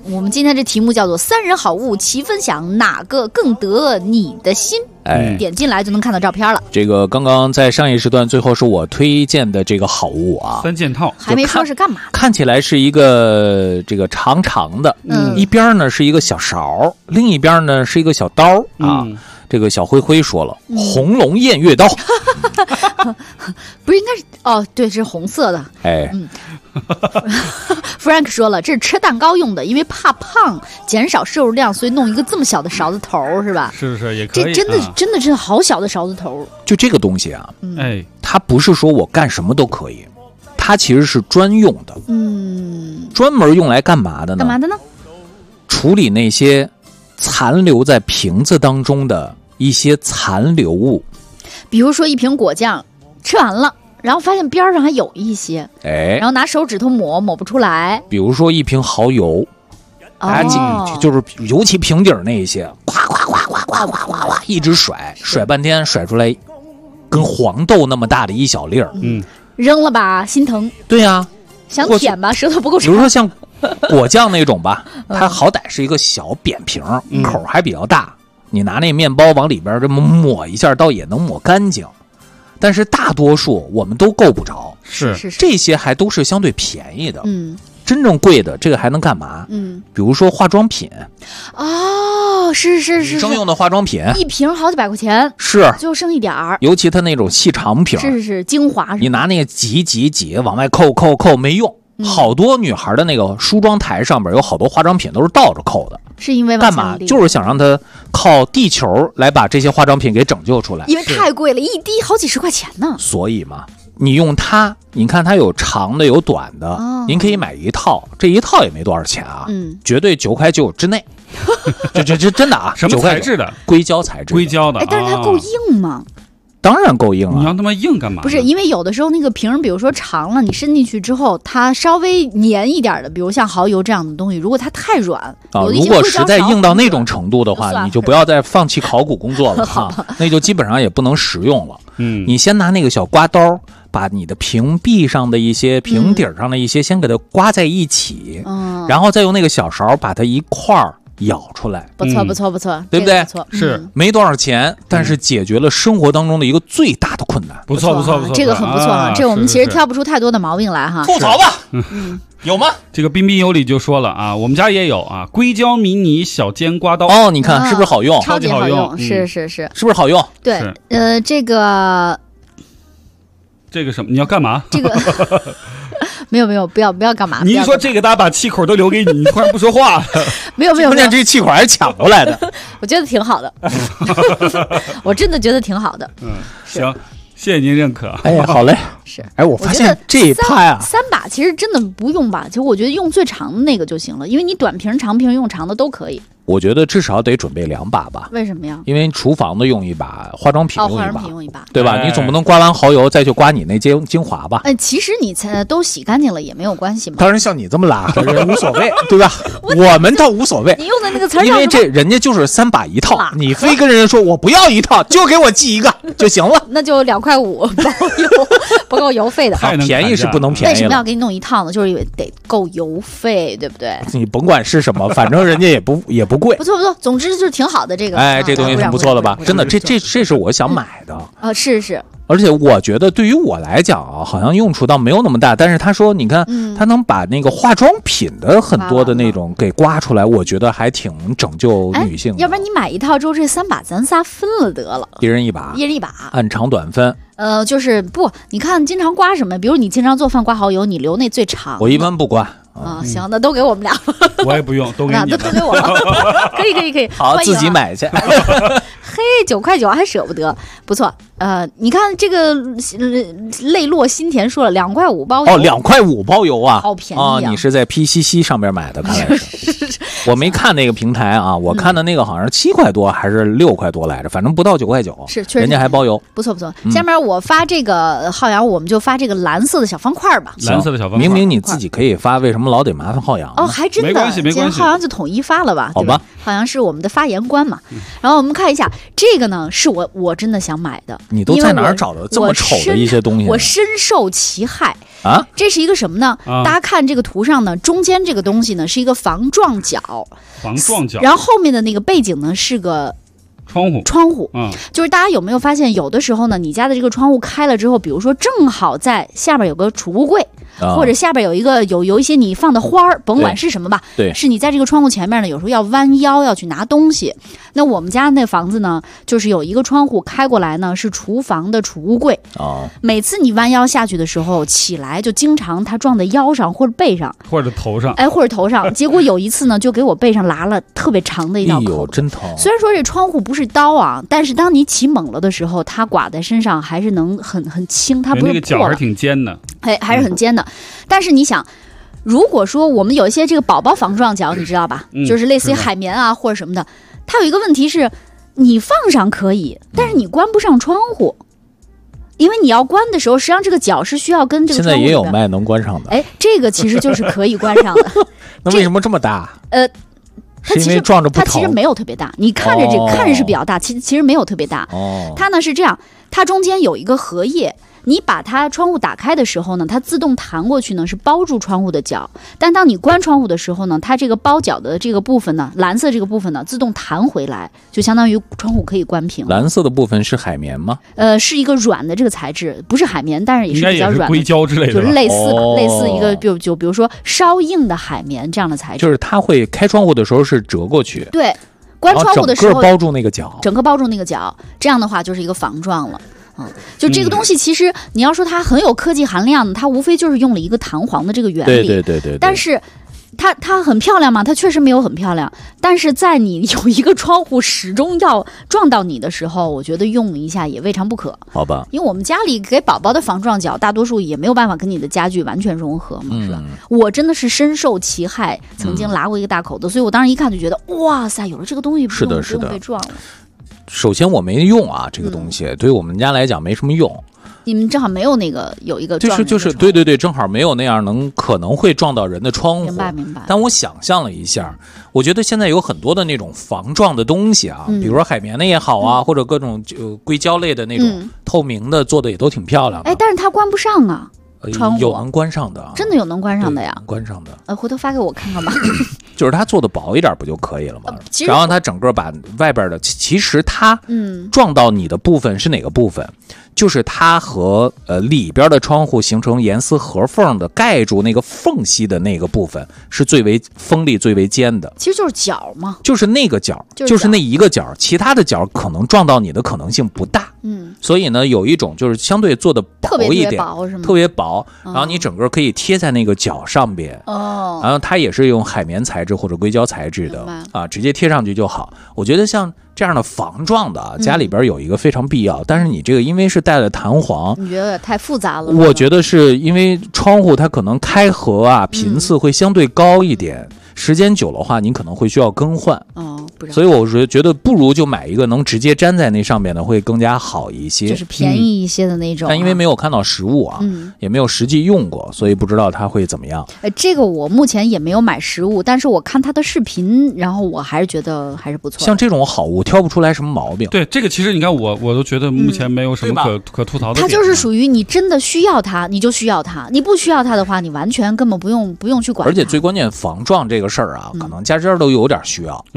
我们今天这题目叫做三人好物齐分享，哪个更得你的心？点进来就能看到照片了。 这个刚刚在上一时段最后是我推荐的这个好物啊 ，3件套， 还没说是干嘛的。 看起来是一个这个长长的，一边呢是一个小勺，另一边呢是一个小刀啊。这个小灰灰说了，红龙偃月刀， 不是应该是哦，对，是红色的。Frank 说了，这是吃蛋糕用的，因为怕胖，减少摄入量，所以弄一个这么小的勺子头，是吧？ 是也可以。 这真的好小的勺子头。 就这个东西啊，它不是说我干什么都可以，它其实是专用的。专门用来干嘛的呢？处理那些残留在瓶子当中的一些残留物， 比如说一瓶果酱吃完了，然后发现边上还有一些，然后拿手指头抹不出来。 比如说一瓶蚝油，大家就是尤其瓶底那一些，哗哗哗哗哗哗哗哗一直甩半天，甩出来跟黄豆那么大的一小粒儿， 扔了吧，心疼。 对呀， 想舔吧，舌头不够长。 比如说像果酱那种吧，它好歹是一个小扁瓶，口还比较大，你拿那面包往里边这么抹一下，倒也能抹干净。但是大多数我们都够不着， 是这些还都是相对便宜的。真正贵的这个还能干嘛？比如说化妆品。 是生用的化妆品， 一瓶好几百块钱， 是就剩一点儿。 尤其它那种细长瓶， 是精华， 你拿那个挤往外扣没用。好多女孩的那个梳妆台上边有好多化妆品都是倒着扣的， 是因为干嘛？就是想让它靠地球来把这些化妆品给拯救出来， 因为太贵了，一滴好几十块钱呢。 所以嘛，你用它，你看它有长的有短的，您可以买一套，这一套也没多少钱啊，绝对9.9块之内。这真的啊， 什么材质的？ 硅胶材质， 硅胶的。 但是它够硬吗？ 当然够硬了， 你要那么硬干嘛？ 不是，因为有的时候那个瓶，比如说长了，你伸进去之后，它稍微黏一点的，比如像蚝油这样的东西，如果它太软如果实在硬到那种程度的话，你就不要再放弃考古工作了哈，那就基本上也不能食用了。你先拿那个小刮刀，把你的瓶壁上的一些、瓶底上的一些，先给它刮在一起，然后再用那个小勺把它一块儿舀出来。 不错， 对不对？ 是没多少钱，但是解决了生活当中的一个最大的困难。 不错， 这个很不错啊！这我们其实挑不出太多的毛病来哈。 吐槽吧，有吗？ 这个彬彬有礼就说了啊，我们家也有啊，硅胶迷你小尖刮刀。 你看是不是好用？ 超级好用，是， 是不是好用？ 对，这个什么？你要干嘛？ 这个没有，不要干嘛？ 你一说这个，大家把气口都留给你，你突然不说话。 没有， 关键这气口还是抢过来的。 我觉得挺好的，我真的觉得挺好的。 行，谢谢您认可。 好嘞。 是。 我发现这一趴呀， 三把其实真的不用把，其实我觉得用最长的那个就行了，因为你短瓶、长瓶用长的都可以。 我觉得至少得准备2把吧。 为什么呀？ 因为厨房的用一把，化妆品用一把， 对吧？你总不能刮完蚝油再去刮你那精华吧？ 其实你都洗干净了也没有关系嘛。 当然像你这么拉的人无所谓，对吧？我们倒无所谓。 你用的那个词儿， 因为人家就是3把一套，你非跟人家说我不要一套，就给我寄一个就行了。 那就2.5块不够油费的。 便宜是不能便宜。 为什么要给你弄一套呢？就是得够油费，对不对？ 你甭管是什么，反正人家也不贵。 不错，总之就是挺好的这个。 这东西挺不错的吧？真的，这是我想买的。 是。 而且我觉得对于我来讲啊，好像用处倒没有那么大。但是他说，你看，他能把那个化妆品的很多的那种给刮出来，我觉得还挺拯救女性的。 要不然你买一套之后，这3把咱仨分了得了， 一人一把，按长短分。 就是不，你看经常刮什么？比如你经常做饭刮蚝油，你留那最长。 我一般不刮。 行，那都给我们俩。 我也不用，都给你。 都给我了。可以。 好，自己买去。 嘿，9.9块还舍不得，不错。你看这个泪落心田说了2.5块包邮。 2.5块包邮啊， 好便宜啊！ 你是在 PCC 上边买的，看来是。 我没看那个平台啊，我看的那个好像是7块多还是6块多来着，反正不到9块9， 是确实人家还包邮， 不错不错。下面我发这个浩洋，我们就发这个蓝色的小方块吧。 蓝色的小方块， 明明你自己可以发，为什么老得麻烦浩洋？ 哦，还真的， 没关系没关系， 浩洋就统一发了吧？ 好吧， 浩洋是我们的发言官嘛。然后我们看一下这个呢，是我真的想买的。 你都在哪儿找的这么丑的一些东西？ 我深受其害啊！ 这是一个什么呢？大家看这个图上呢，中间这个东西呢是一个防撞角，然后后面的那个背景呢是个窗户，就是大家有没有发现，有的时候呢，你家的这个窗户开了之后，比如说正好在下边有个储物柜。或者下边有一个有一些你放的花儿，甭管是什么吧， 对， 是你在这个窗户前面呢，有时候要弯腰要去拿东西。那我们家那房子呢，就是有一个窗户开过来呢，是厨房的储物柜。每次你弯腰下去的时候，起来就经常它撞在腰上或者背上， 或者头上， 或者头上。结果有一次呢，就给我背上拉了特别长的一道口子， 哎呦，真疼。 虽然说这窗户不是刀啊，但是当你起猛了的时候，它刮在身上还是能很轻，它不是破了。 那个角还是挺尖的， 还是很尖的。但是你想，如果说我们有一些这个宝宝防撞角，你知道吧？就是类似于海绵啊或者什么的，它有一个问题是，你放上可以，但是你关不上窗户，因为你要关的时候，实际上这个角是需要跟这个窗户。 现在也有卖能关上的。 这个其实就是可以关上的。 那为什么这么大？ 它其实撞着不疼， 它其实没有特别大，你看着看着是比较大，其实没有特别大。它呢是这样，它中间有一个荷叶。你把它窗户打开的时候呢，它自动弹过去呢，是包住窗户的角。但当你关窗户的时候呢，它这个包角的这个部分呢，蓝色这个部分呢，自动弹回来，就相当于窗户可以关平。 蓝色的部分是海绵吗？ 是一个软的这个材质，不是海绵，但是也是比较软的， 硅胶之类的， 就是类似吧，类似一个就比如说稍硬的海绵这样的材质。 就是它会开窗户的时候是折过去， 对，关窗户的时候整个包住那个角， 整个包住那个角，这样的话就是一个防撞了。就这个东西，其实你要说它很有科技含量，它无非就是用了一个弹簧的这个原理。 对。 但是它很漂亮吗？它确实没有很漂亮。但是在你有一个窗户始终要撞到你的时候，我觉得用一下也未尝不可。 好吧， 因为我们家里给宝宝的防撞角，大多数也没有办法跟你的家具完全融合嘛，是吧？我真的是深受其害，曾经拉过一个大口子，所以我当时一看就觉得，哇塞，有了这个东西，不用被撞了。 首先我没用啊，这个东西对于我们家来讲没什么用。 你们正好没有那个有一个撞人的就是对，正好没有那样可能会撞到人的窗户。 明白。 但我想象了一下，我觉得现在有很多的那种防撞的东西啊，比如说海绵的也好啊，或者各种硅胶类的那种透明的做的也都挺漂亮的。 但是它关不上啊。窗户有能关上的， 真的有能关上的呀， 关上的。 回头发给我看看吧。 就是它做的薄一点不就可以了吗？然后它整个把外边的，其实它撞到你的部分是哪个部分？就是它和里边的窗户形成严丝合缝的盖住那个缝隙的那个部分是最为锋利、最为尖的。 其实就是角嘛， 就是那个角，就是那一个角，其他的角可能撞到你的可能性不大。所以呢，有一种就是相对做的薄一点，特别薄，然后你整个可以贴在那个角上边。然后它也是用海绵材质或者硅胶材质的啊，直接贴上去就好。我觉得像这样的防撞的啊，家里边有一个非常必要。但是你这个因为是带了弹簧， 你觉得太复杂了？ 我觉得是因为窗户它可能开合啊频次会相对高一点，时间久的话你可能会需要更换。所以我是觉得不如就买一个能直接粘在那上面的会更加好一些， 就是便宜一些的那种。 但因为没有看到实物啊，也没有实际用过，所以不知道它会怎么样。 这个我目前也没有买实物，但是我看它的视频，然后我还是觉得还是不错。 像这种好物挑不出来什么毛病。 对，这个其实你看我都觉得目前没有什么可吐槽的点。 它就是属于你真的需要它，你就需要它；你不需要它的话，你完全根本不用去管它。 而且最关键，防撞这个事儿啊，可能家家都有点需要。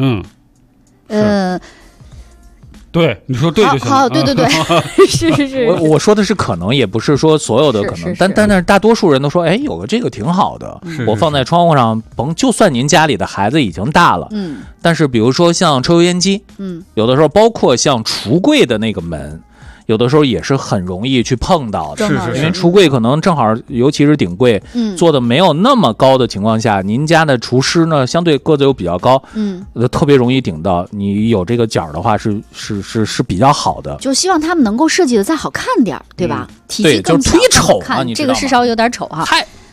对，你说对就行。 好，对，是。 我说的是可能，也不是说所有的可能，但是大多数人都说，有个这个挺好的，我放在窗户上，就算您家里的孩子已经大了，但是比如说像抽油烟机，有的时候包括像橱柜的那个门。有的时候也是很容易去碰到的，因为橱柜可能正好，尤其是顶柜，做的没有那么高的情况下，您家的厨师呢相对个子又比较高，特别容易顶到。你有这个角的话是比较好的， 就希望他们能够设计的再好看点，对吧？体积更小， 就忒丑啊！你这个是稍微有点丑哈。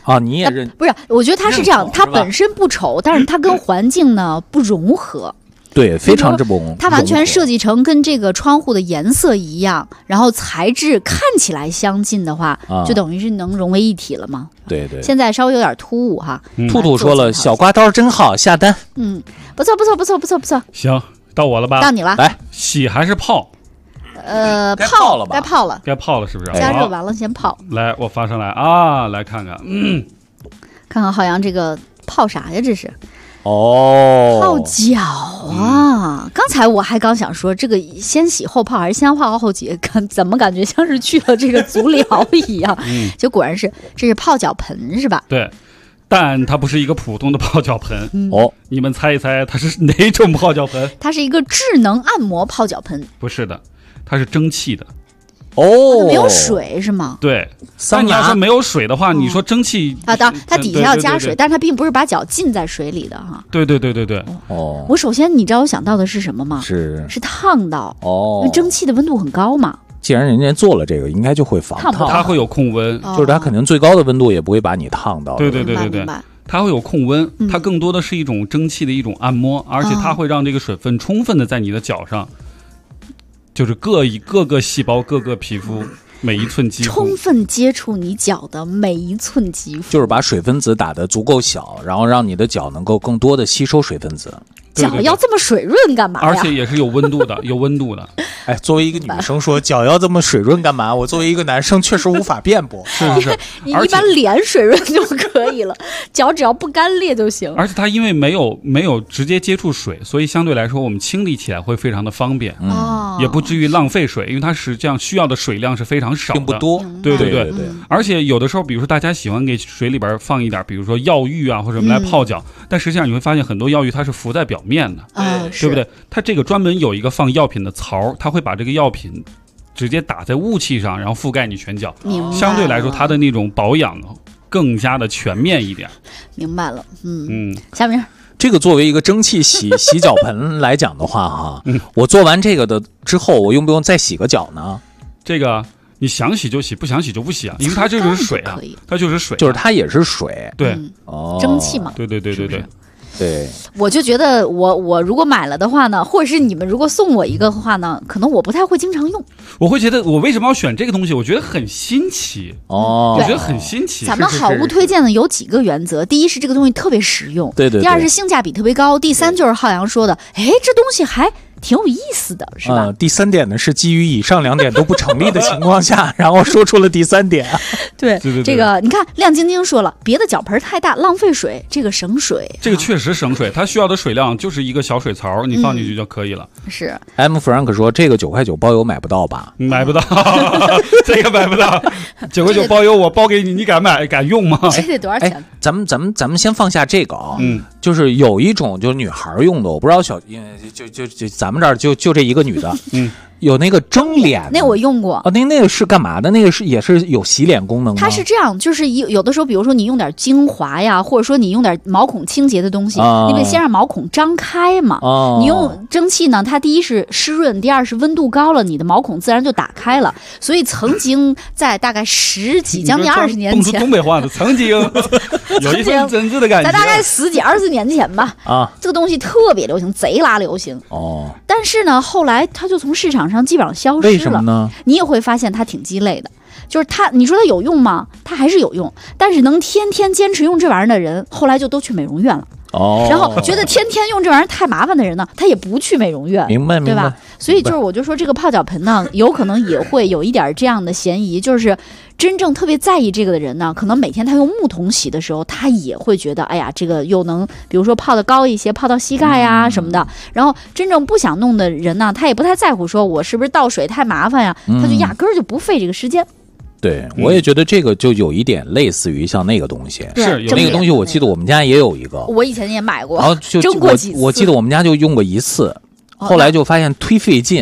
啊，你也认不是？我觉得它是这样，它是吧本身不丑，但是它跟环境呢不融合。 对，非常之不融合。 它完全设计成跟这个窗户的颜色一样，然后材质看起来相近的话，就等于是能融为一体了嘛。 对对。 现在稍微有点突兀哈。 兔兔说了，小刮刀真好，下单。 不错不错不错不错不错。 行，到我了吧？ 到你了。 来， 洗还是泡？ 该泡了吧？ 该泡了， 该泡了，是不是？ 加热完了先泡。 来，我发上来啊，来看看， 看看浩洋这个泡啥呀？这是。 泡脚啊！刚才我还刚想说，这个先洗后泡还是先泡后洗？怎么感觉像是去了这个足疗一样？就果然是，这是泡脚盆是吧？ 对，但它不是一个普通的泡脚盆。你们猜一猜它是哪种泡脚盆？ 它是一个智能按摩泡脚盆。 不是的，它是蒸汽的。 没有水是吗？ 对，但你要说没有水的话，你说蒸汽啊，当然它底下要加水，但是它并不是把脚浸在水里的哈。 对。 我首先你知道我想到的是什么吗？ 是烫到因为蒸汽的温度很高嘛。 既然人家做了这个，应该就会防烫， 它会有控温， 就是它肯定最高的温度也不会把你烫到。 对，它会有控温，它更多的是一种蒸汽的一种按摩，而且它会让这个水分充分的在你的脚上。就是各个细胞、各个皮肤、每一寸肌肤， 充分接触你脚的每一寸肌肤， 就是把水分子打得足够小，然后让你的脚能够更多的吸收水分子。 脚要这么水润干嘛呀？ 而且也是有温度的，有温度的。 哎，作为一个女生说脚要这么水润干嘛？我作为一个男生确实无法辩驳。 是， 你一般脸水润就可以了，脚只要不干裂就行。 而且它因为没有直接接触水，所以相对来说我们清理起来会非常的方便，也不至于浪费水，因为它实际上需要的水量是非常少的， 并不多。 对。而且有的时候，比如说大家喜欢给水里边放一点，比如说药浴啊或者什么来泡脚，但实际上你会发现很多药浴它是浮在表面的，对不对？它这个专门有一个放药品的槽，它会把这个药品直接打在雾气上，然后覆盖你全脚，相对来说它的那种保养更加的全面一点。 明白了，下面这个作为一个蒸汽洗脚盆来讲的话哈，我做完这个的之后，我用不用再洗个脚呢？ 这个你想洗就洗，不想洗就不洗啊，因为它就是水啊，它就是水， 就是它也是水， 对， 蒸汽嘛， 对， 我就觉得我如果买了的话呢，或者是你们如果送我一个的话呢，可能我不太会经常用。 我会觉得我为什么要选这个东西？我觉得很新奇我觉得很新奇。 咱们好物推荐的有几个原则，第一是这个东西特别实用， 对。 第二是性价比特别高，第三就是浩洋说的，这东西还挺有意思的，是吧？ 第三点呢是基于以上两点都不成立的情况下，然后说出了第三点。 对，这个你看亮晶晶说了，别的脚盆太大浪费水，这个省水， 这个确实省水，它需要的水量就是一个小水槽，你放进去就可以了。 是 M Frank 说这个9块9包邮买不到吧？ 买不到，这个买不到。9块9包邮，我包给你，你敢买敢用吗？ 这得多少钱？ 咱们先放下这个啊，就是有一种就是女孩用的，我不知道就咱们这儿就这一个女的，有那个蒸脸， 那我用过啊，那个是干嘛的？那个也是有洗脸功能吗？ 它是这样，就是有的时候，比如说你用点精华呀，或者说你用点毛孔清洁的东西，你得先让毛孔张开嘛。你用蒸汽呢，它第一是湿润，第二是温度高了，你的毛孔自然就打开了。所以曾经在大概10几将近20年前， 蹦出东北话的曾经有一份真挚的感觉， 在大概10几20年前吧，这个东西特别流行，贼拉流行但是呢，后来它就从市场上基本上消失了。 为什么呢？ 你也会发现它挺鸡肋的，就是它，你说它有用吗？它还是有用，但是能天天坚持用这玩意儿的人，后来就都去美容院了。然后觉得天天用这玩意儿太麻烦的人呢，他也不去美容院， 明白， 对吧？所以我就说这个泡脚盆呢，有可能也会有一点这样的嫌疑，就是真正特别在意这个的人呢，可能每天他用木桶洗的时候，他也会觉得，哎呀，这个又能，比如说泡得高一些，泡到膝盖呀什么的。然后真正不想弄的人呢，他也不太在乎，说我是不是倒水太麻烦呀，他就压根儿就不费这个时间。 对，我也觉得这个就有一点类似于像那个东西， 是那个东西，我记得我们家也有一个， 我以前也买过， 然后就蒸过几次， 我记得我们家就用过一次，后来就发现忒费劲，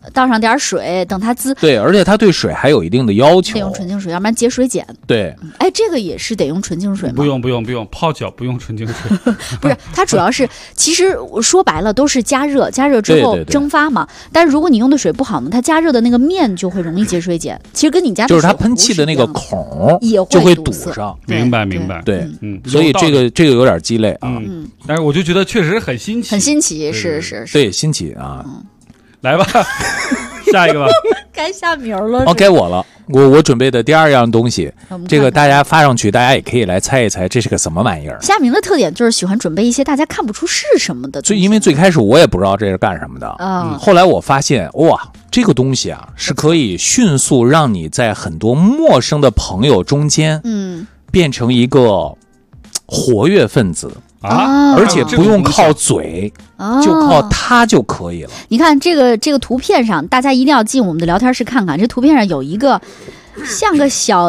倒上点水，等它滋。 对，而且它对水还有一定的要求， 得用纯净水，要不然结水碱。 对， 哎，这个也是得用纯净水吗？ 不用，泡脚不用纯净水。 不是，它主要是其实说白了都是加热之后蒸发嘛。但是如果你用的水不好呢，它加热的那个面就会容易结水碱。其实跟你家就是它喷气的那个孔也就会堵上。 明白。 对，所以这个有点鸡肋啊。 但是我就觉得确实很新奇， 很新奇，是。 对，新奇啊。 来吧，下一个吧。 该下名了。 该我了。我准备的第二样东西，这个大家发上去，大家也可以来猜一猜这是个什么玩意儿。 下名的特点就是喜欢准备一些大家看不出是什么的东西。 因为最开始我也不知道这是干什么的，后来我发现哇，这个东西啊是可以迅速让你在很多陌生的朋友中间，变成一个活跃分子。而且不用靠嘴，就靠它就可以了。 你看这个图片上，大家一定要进我们的聊天室看看。这图片上有一个像个小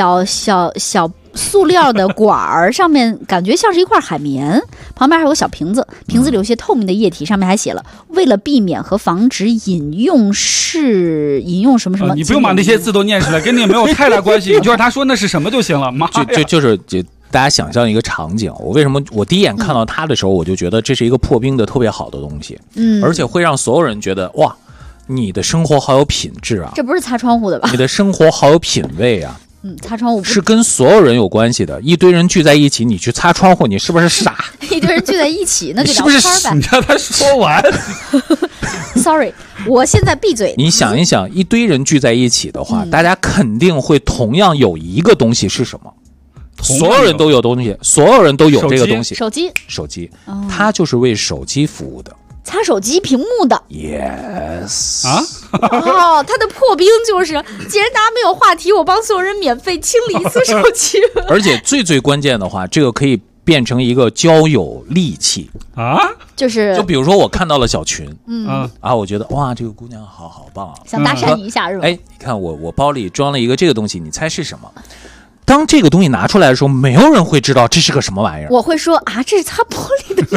塑料的管儿，上面感觉像是一块海绵，旁边还有个小瓶子，瓶子里有些透明的液体，上面还写了为了避免和防止饮用什么什么。 你不用把那些字都念出来，跟你也没有太大关系，你就让他说那是什么就行了。妈呀， 就是大家想象一个场景，我第一眼看到它的时候，我就觉得这是一个破冰的特别好的东西，而且会让所有人觉得哇，你的生活好有品质啊！ 这不是擦窗户的吧？ 你的生活好有品味啊！ 擦窗户是跟所有人有关系的。一堆人聚在一起，你去擦窗户，你是不是傻？ 一堆人聚在一起，那就聊天呗。 你让他说完。 Sorry， 我现在闭嘴。 你想一想，一堆人聚在一起的话，大家肯定会同样有一个东西是什么？所有人都有东西，所有人都有这个东西。 手机， 它就是为手机服务的， 擦手机屏幕的。 Yes 它的破冰就是，既然大家没有话题，我帮所有人免费清理一次手机。 而且最关键的话，这个可以变成一个交友利器啊！ 就比如说我看到了小群，我觉得哇，这个姑娘好棒啊， 想搭讪你一下是吧？ 哎，你看我包里装了一个这个东西，你猜是什么？当这个东西拿出来的时候，没有人会知道这是个什么玩意儿。 我会说这是擦玻璃的吗？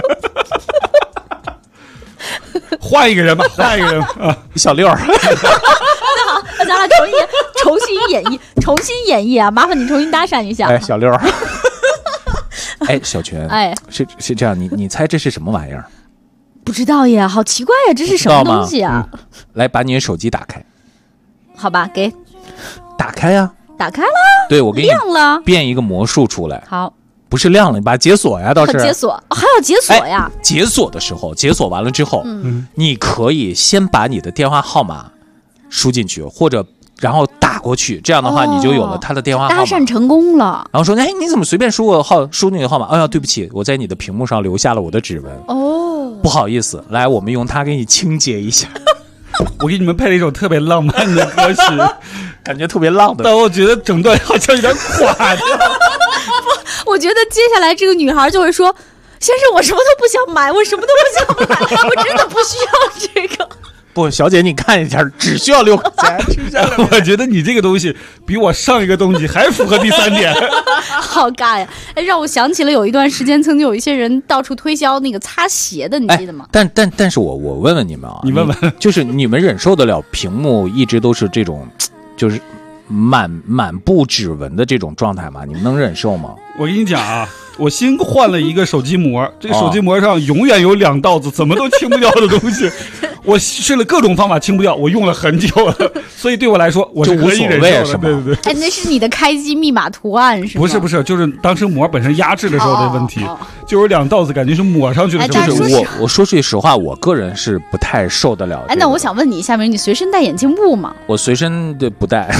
换一个人吧， 小六儿。 那好，那咱俩重新演绎啊！麻烦你重新搭讪一下。 小六儿。小泉，是这样，你猜这是什么玩意儿？ 不知道耶，好奇怪呀，这是什么东西啊？ 来，把你的手机打开。 好吧，给打开呀。 打开了， 对，我给你亮了， 变一个魔术出来。 好， 不是亮了，你把它解锁呀，倒是解锁，还要解锁呀。 解锁的时候，解锁完了之后，你可以先把你的电话号码输进去，或者然后打过去，这样的话你就有了他的电话号码。 搭讪成功了。 然后说，你怎么随便输你的号码？哎呀，对不起，我在你的屏幕上留下了我的指纹。不好意思，来，我们用它给你清洁一下。 我给你们配了一首特别浪漫的歌曲， 感觉特别浪的， 但我觉得整段好像有点垮掉。 我觉得接下来这个女孩就会说：“先生，我什么都不想买，我什么都不想买，我真的不需要这个。” 不，小姐，你看一下，只需要6块钱。 我觉得你这个东西比我上一个东西还符合第3点。 好尬呀！让我想起了有一段时间，曾经有一些人到处推销那个擦鞋的，你记得吗？ 但是我问问你们啊， 你问问， 就是你们忍受得了屏幕一直都是这种，就是满布指纹的这种状态吗？你们能忍受吗？ 我跟你讲啊，我新换了一个手机膜，这个手机膜上永远有2道子怎么都清不掉的东西。我试了各种方法清不掉，我用了很久了，所以对我来说我是可以忍受的。对。 那是你的开机密码图案是吗？ 不是，就是当时膜本身压制的时候的问题，就有2道子感觉是抹上去的。 就是我说句实话，我个人是不太受得了。 那我想问你，下面你随身带眼镜布吗？ 我随身的不带。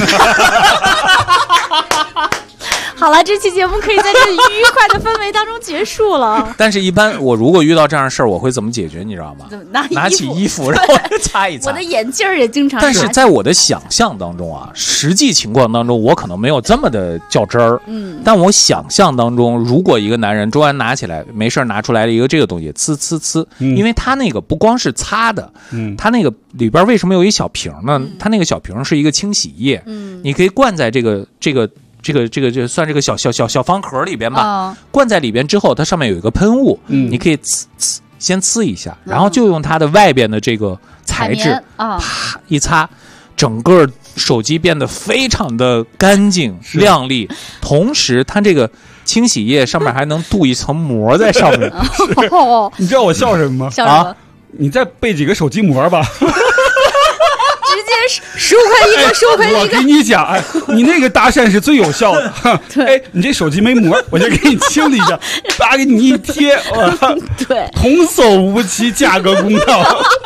好了，这期节目可以在这愉快的氛围当中结束了。 但是，一般我如果遇到这样的事儿，我会怎么解决？你知道吗？拿起衣服，然后擦一擦。 我的眼镜也经常。 但是在我的想象当中啊，实际情况当中，我可能没有这么的较真儿。但我想象当中，如果一个男人突然拿起来，没事拿出来了一个这个东西，呲，因为他那个不光是擦的，他那个里边为什么有一小瓶呢？他那个小瓶是一个清洗液，你可以灌在这个算这个小方盒里边吧，灌在里边之后，它上面有一个喷雾，你可以先呲一下，然后就用它的外边的这个材质啊， 啪一擦，整个手机变得非常的干净亮丽，同时它这个清洗液上面还能镀一层膜在上面。 你知道我笑什么吗？ 笑什么？ 你再备几个手机膜吧。 直接15块一个，15块一个。 我跟你讲，哎，你那个搭讪是最有效的。哎，你这手机没膜，我就给你清理一下，叭给你一贴， 对， 童叟无欺，价格公道。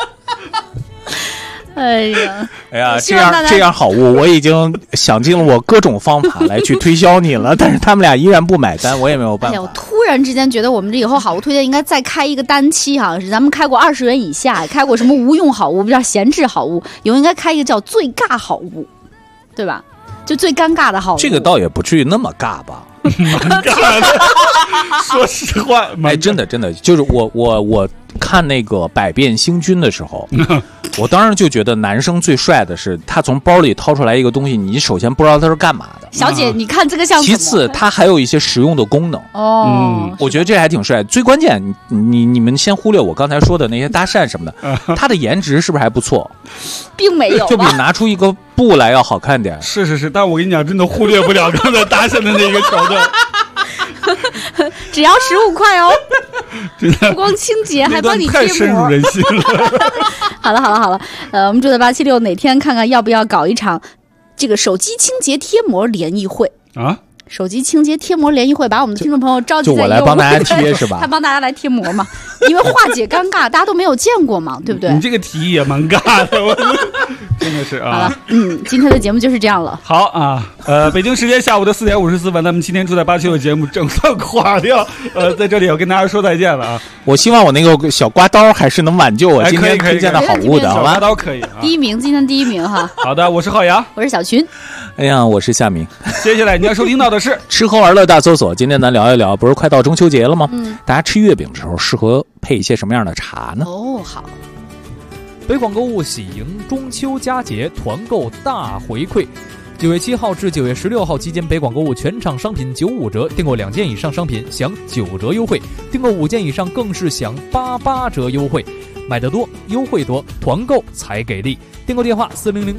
哎呀， 这样好物，我已经想尽了我各种方法来去推销你了，但是他们俩依然不买单，我也没有办法。 哎呀，我突然之间觉得我们这以后好物推荐应该再开一个单期哈，是咱们开过20元以下，开过什么无用好物，不叫闲置好物，以后应该开一个叫最尬好物，对吧？就最尴尬的好物。 这个倒也不至于那么尬吧。 蛮尬的，说实话， 哎，真的，就是我看那个《百变星君》的时候，我当时就觉得男生最帅的是他从包里掏出来一个东西，你首先不知道他是干嘛的。 小姐，你看这个像什么？ 其次，它还有一些实用的功能。我觉得这还挺帅。最关键，你们先忽略我刚才说的那些搭讪什么的，他的颜值是不是还不错？ 并没有， 就比拿出一个布来要好看点。 是，但我跟你讲，真的忽略不了刚才搭讪的那个桥段。 只要15块哦，不光清洁还帮你贴膜， 太深入人心了。 好了，我们住在876哪天看看要不要搞一场这个手机清洁贴膜联谊会啊？ 手机清洁贴膜联谊会，把我们的听众朋友召集在， 就我来帮大家贴是吧？ 他帮大家来贴膜嘛，因为化解尴尬，大家都没有见过嘛，对不对？ 你这个提议也蛮尬的，我真的是啊。 好了，今天的节目就是这样了。 好啊，北京时间下午的4点54分，咱们今天住在876的节目整算垮掉。在这里要跟大家说再见了啊！ 我希望我那个小刮刀还是能挽救我今天推荐的好物的，好吧？ 小刮刀可以啊。 第一名，今天第一名哈。 好的，我是浩洋， 我是小群。 哎呀，我是夏明。 接下来你要收听到的是吃喝玩乐大搜索。今天咱聊一聊，不是快到中秋节了吗？大家吃月饼的时候适合配一些什么样的茶呢？ 哦，好。 北广购物喜迎中秋佳节团购大回馈，9月7号至9月16号期间，北广购物全场商品95折，订购2件以上商品享9折优惠，订购5件以上更是享88折优惠。买得多，优惠多，团购才给力。订购电话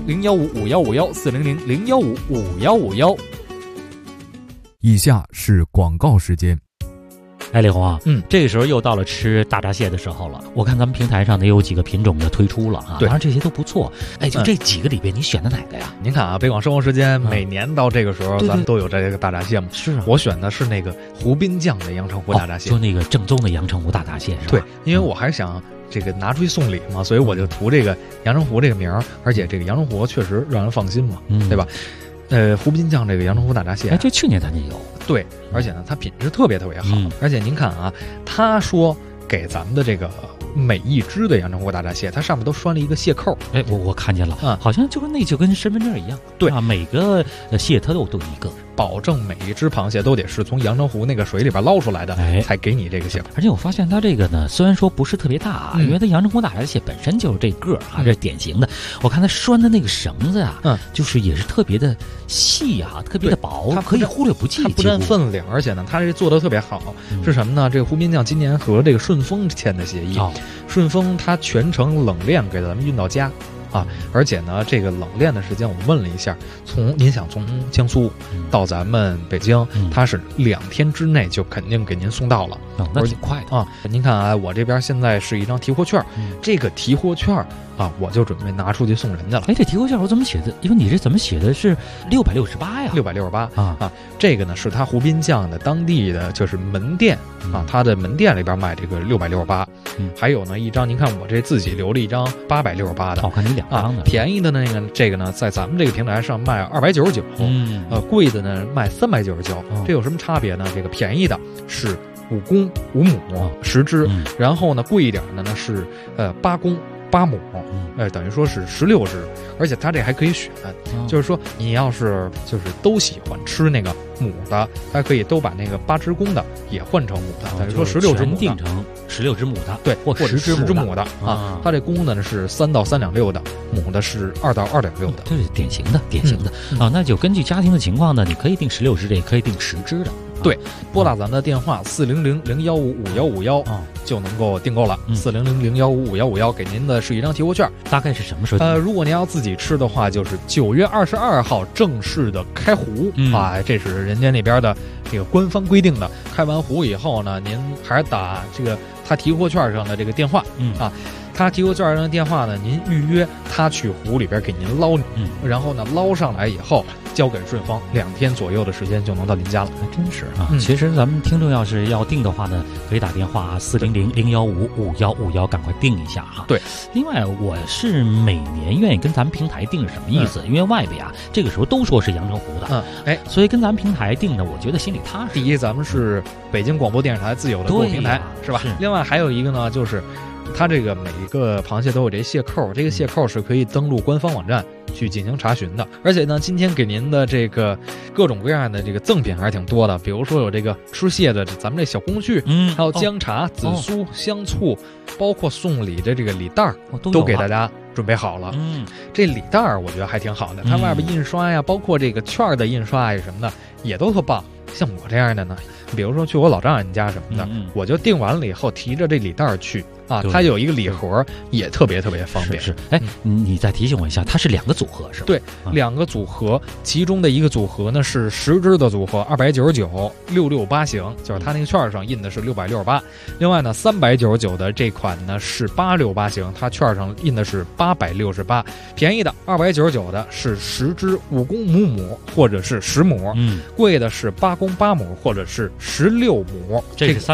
400-015-5151，400-015-5151。以下是广告时间。 哎，李红啊，这个时候又到了吃大闸蟹的时候了。我看咱们平台上也有几个品种的推出了啊，当然这些都不错。哎，就这几个里边，你选的哪个呀？ 您看啊，北广生活时间每年到这个时候，咱们都有这个大闸蟹嘛。 是啊， 我选的是那个湖滨酱的阳澄湖大闸蟹， 就那个正宗的阳澄湖大闸蟹是吧？ 对，因为我还想这个拿出去送礼嘛，所以我就图这个阳澄湖这个名儿，而且这个阳澄湖确实让人放心嘛，对吧？湖滨酱这个阳澄湖大闸蟹， 哎，这去年咱就有。 对，而且呢，它品质特别特别好，而且您看啊，他说给咱们的这个每一只的阳澄湖大闸蟹，它上面都拴了一个蟹扣。 哎，我看见了，好像就跟身份证一样。 对啊，每个蟹它都一个， 保证每一只螃蟹都得是从阳澄湖那个水里边捞出来的，才给你这个蟹扣。 而且我发现它这个呢，虽然说不是特别大，因为它阳澄湖大闸蟹本身就是这个啊，这是典型的。我看它拴的那个绳子啊，就是也是特别的细啊，特别的薄，可以忽略不计。 它不占分量，而且呢，它这做的特别好。是什么呢？这个湖滨酱今年和这个顺丰签的协议，顺丰它全程冷链给咱们运到家。啊，而且呢，这个冷链的时间我们问了一下，您想从江苏到咱们北京，它是2天之内就肯定给您送到了， 那挺快的啊。您看啊，我这边现在是一张提货券，这个提货券啊，我就准备拿出去送人家了。 哎，这提货券我怎么写的？因为你这怎么写的是668呀 ？668啊，这个呢是它湖滨酱的当地的就是门店啊，它的门店里边卖这个668，还有呢一张，您看我这自己留了一张868的， 我看你2张的， 便宜的那个这个呢，在咱们这个平台上卖299，贵的呢卖399，这有什么差别呢？这个便宜的是5公5母10只，然后呢贵一点的呢是8公8母，等于说是16只，而且它这还可以选，就是说你要是就是都喜欢吃那个母的，还可以都把那个8只公的也换成母的，等于说16只母的， 定成16只母的， 对， 或者 10只母的啊。它这公的呢是3到3两6的，母的是2到2两6的， 这是典型的啊。那就根据家庭的情况呢，你可以定16只的，也可以定10只的。 对，拨打咱们的电话400-015-5151就能够订购了。400-015-5151给您的是一张提货券。 大概是什么时候？ 如果您要自己吃的话，就是9月22号正式的开壶这是人家那边的这个官方规定的。开完壶以后呢，您还是打这个他提货券上的这个电话他提货券上的电话呢，您预约他去湖里边给您捞，然后呢捞上来以后交给顺丰，2天左右的时间就能到您家了。 还真是啊！其实咱们听众要是要订的话呢，可以打电话400-015-5151，赶快订一下哈。 对， 另外我是每年愿意跟咱们平台订是什么意思？因为外边这个时候都说是阳澄湖的，所以跟咱们平台订呢，我觉得心里踏实。 第一，咱们是北京广播电视台自有的购物平台，是吧？另外还有一个呢，就是它这个每一个螃蟹都有这蟹扣，这个蟹扣是可以登录官方网站去进行查询的。而且呢，今天给您的这个各种各样的这个赠品还是挺多的，比如说有这个吃蟹的咱们这小工具，还有姜茶、紫苏、香醋，包括送礼的这个礼袋都给大家准备好了。这礼袋我觉得还挺好的，它外边印刷呀，包括这个券的印刷呀什么的也都特棒。像我这样的呢，比如说去我老丈人家什么的，我就订完了以后提着这礼袋去它有一个礼盒，也特别方便。 是，你再提醒我一下，它是2个组合是吧？ 对，2个组合，其中的一个组合呢是10支的组合，299 668型，就是它那个券上印的是668。另外呢，399的这款呢是868型，它券上印的是868。便宜的299的是10支5公母母或者是10母，贵的是8公8母或者是16母。 这是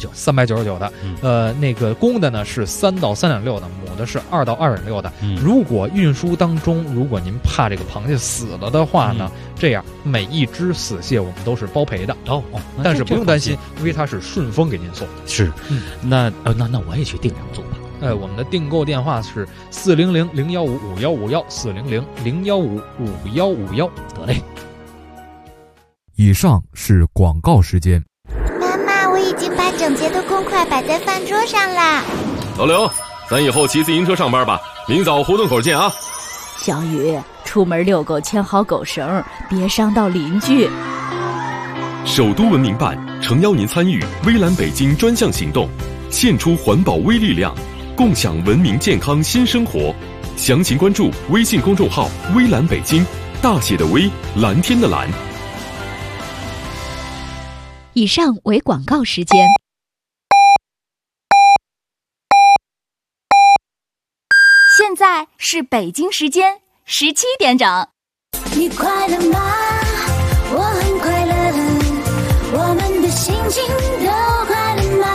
399的，那个公的呢是3到3.6的，母的是2到2.6的。如果运输当中，如果您怕这个螃蟹死了的话呢，这样每一只死蟹我们都是包赔的但是不用担心，因为它是顺丰给您送。 是，那我也去订2组吧。 我们的订购电话是400-015-5151 400-015-5151。 得嘞。 以上是广告时间。 妈妈，我已经把整洁的公筷摆在饭桌上啦。 老刘，咱以后骑自行车上班吧，明早胡同口见啊。 小雨，出门遛狗牵好狗绳，别伤到邻居。 首都文明办诚邀您参与微蓝北京专项行动，献出环保微力量，共享文明健康新生活。详情关注微信公众号微蓝北京，大写的微，蓝天的蓝。 以上为广告时间。 现在是北京时间17点整。 你快乐吗？我很快乐，我们的心情都快乐吗？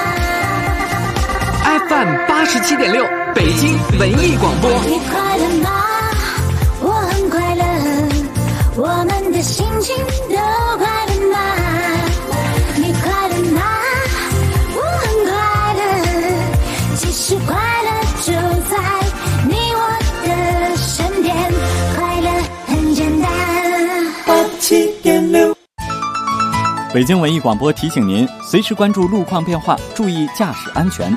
FM 87.6，北京文艺广播。 你快乐吗？我很快乐，我们的心情都快乐吗？你快乐吗？我很快乐，其实快乐就在你我的身边，快乐很简单。 87.6，北京文艺广播提醒您，随时关注路况变化，注意驾驶安全。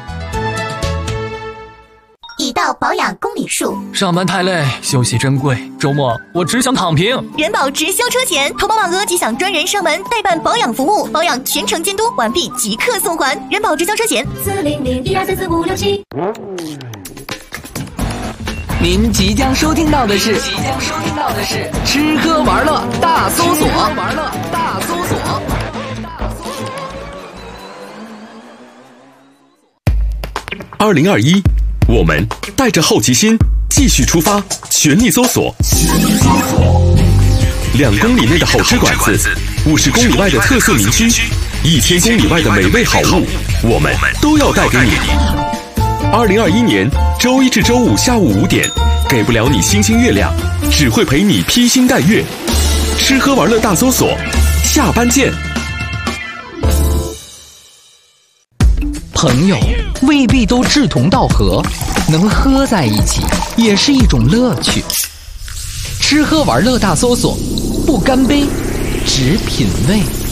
已到保养公里数， 上班太累，休息珍贵，周末我只想躺平。 人保直销车险，投保满额即享专人上门代办保养服务，保养全程监督，完毕即刻送还。人保直销车险400-1234567。 您即将收听到的是吃喝玩乐大搜索。 2021，我们带着好奇心继续出发，全力搜索。2公里内的好吃馆子，50公里外的特色民居，1000公里外的美味好物，我们都要带给你。2021年周一至周五下午5点，给不了你星星月亮，只会陪你披星戴月。吃喝玩乐大搜索，下班见。 朋友未必都志同道合，能喝在一起也是一种乐趣。吃喝玩乐大搜索，不干杯，只品味。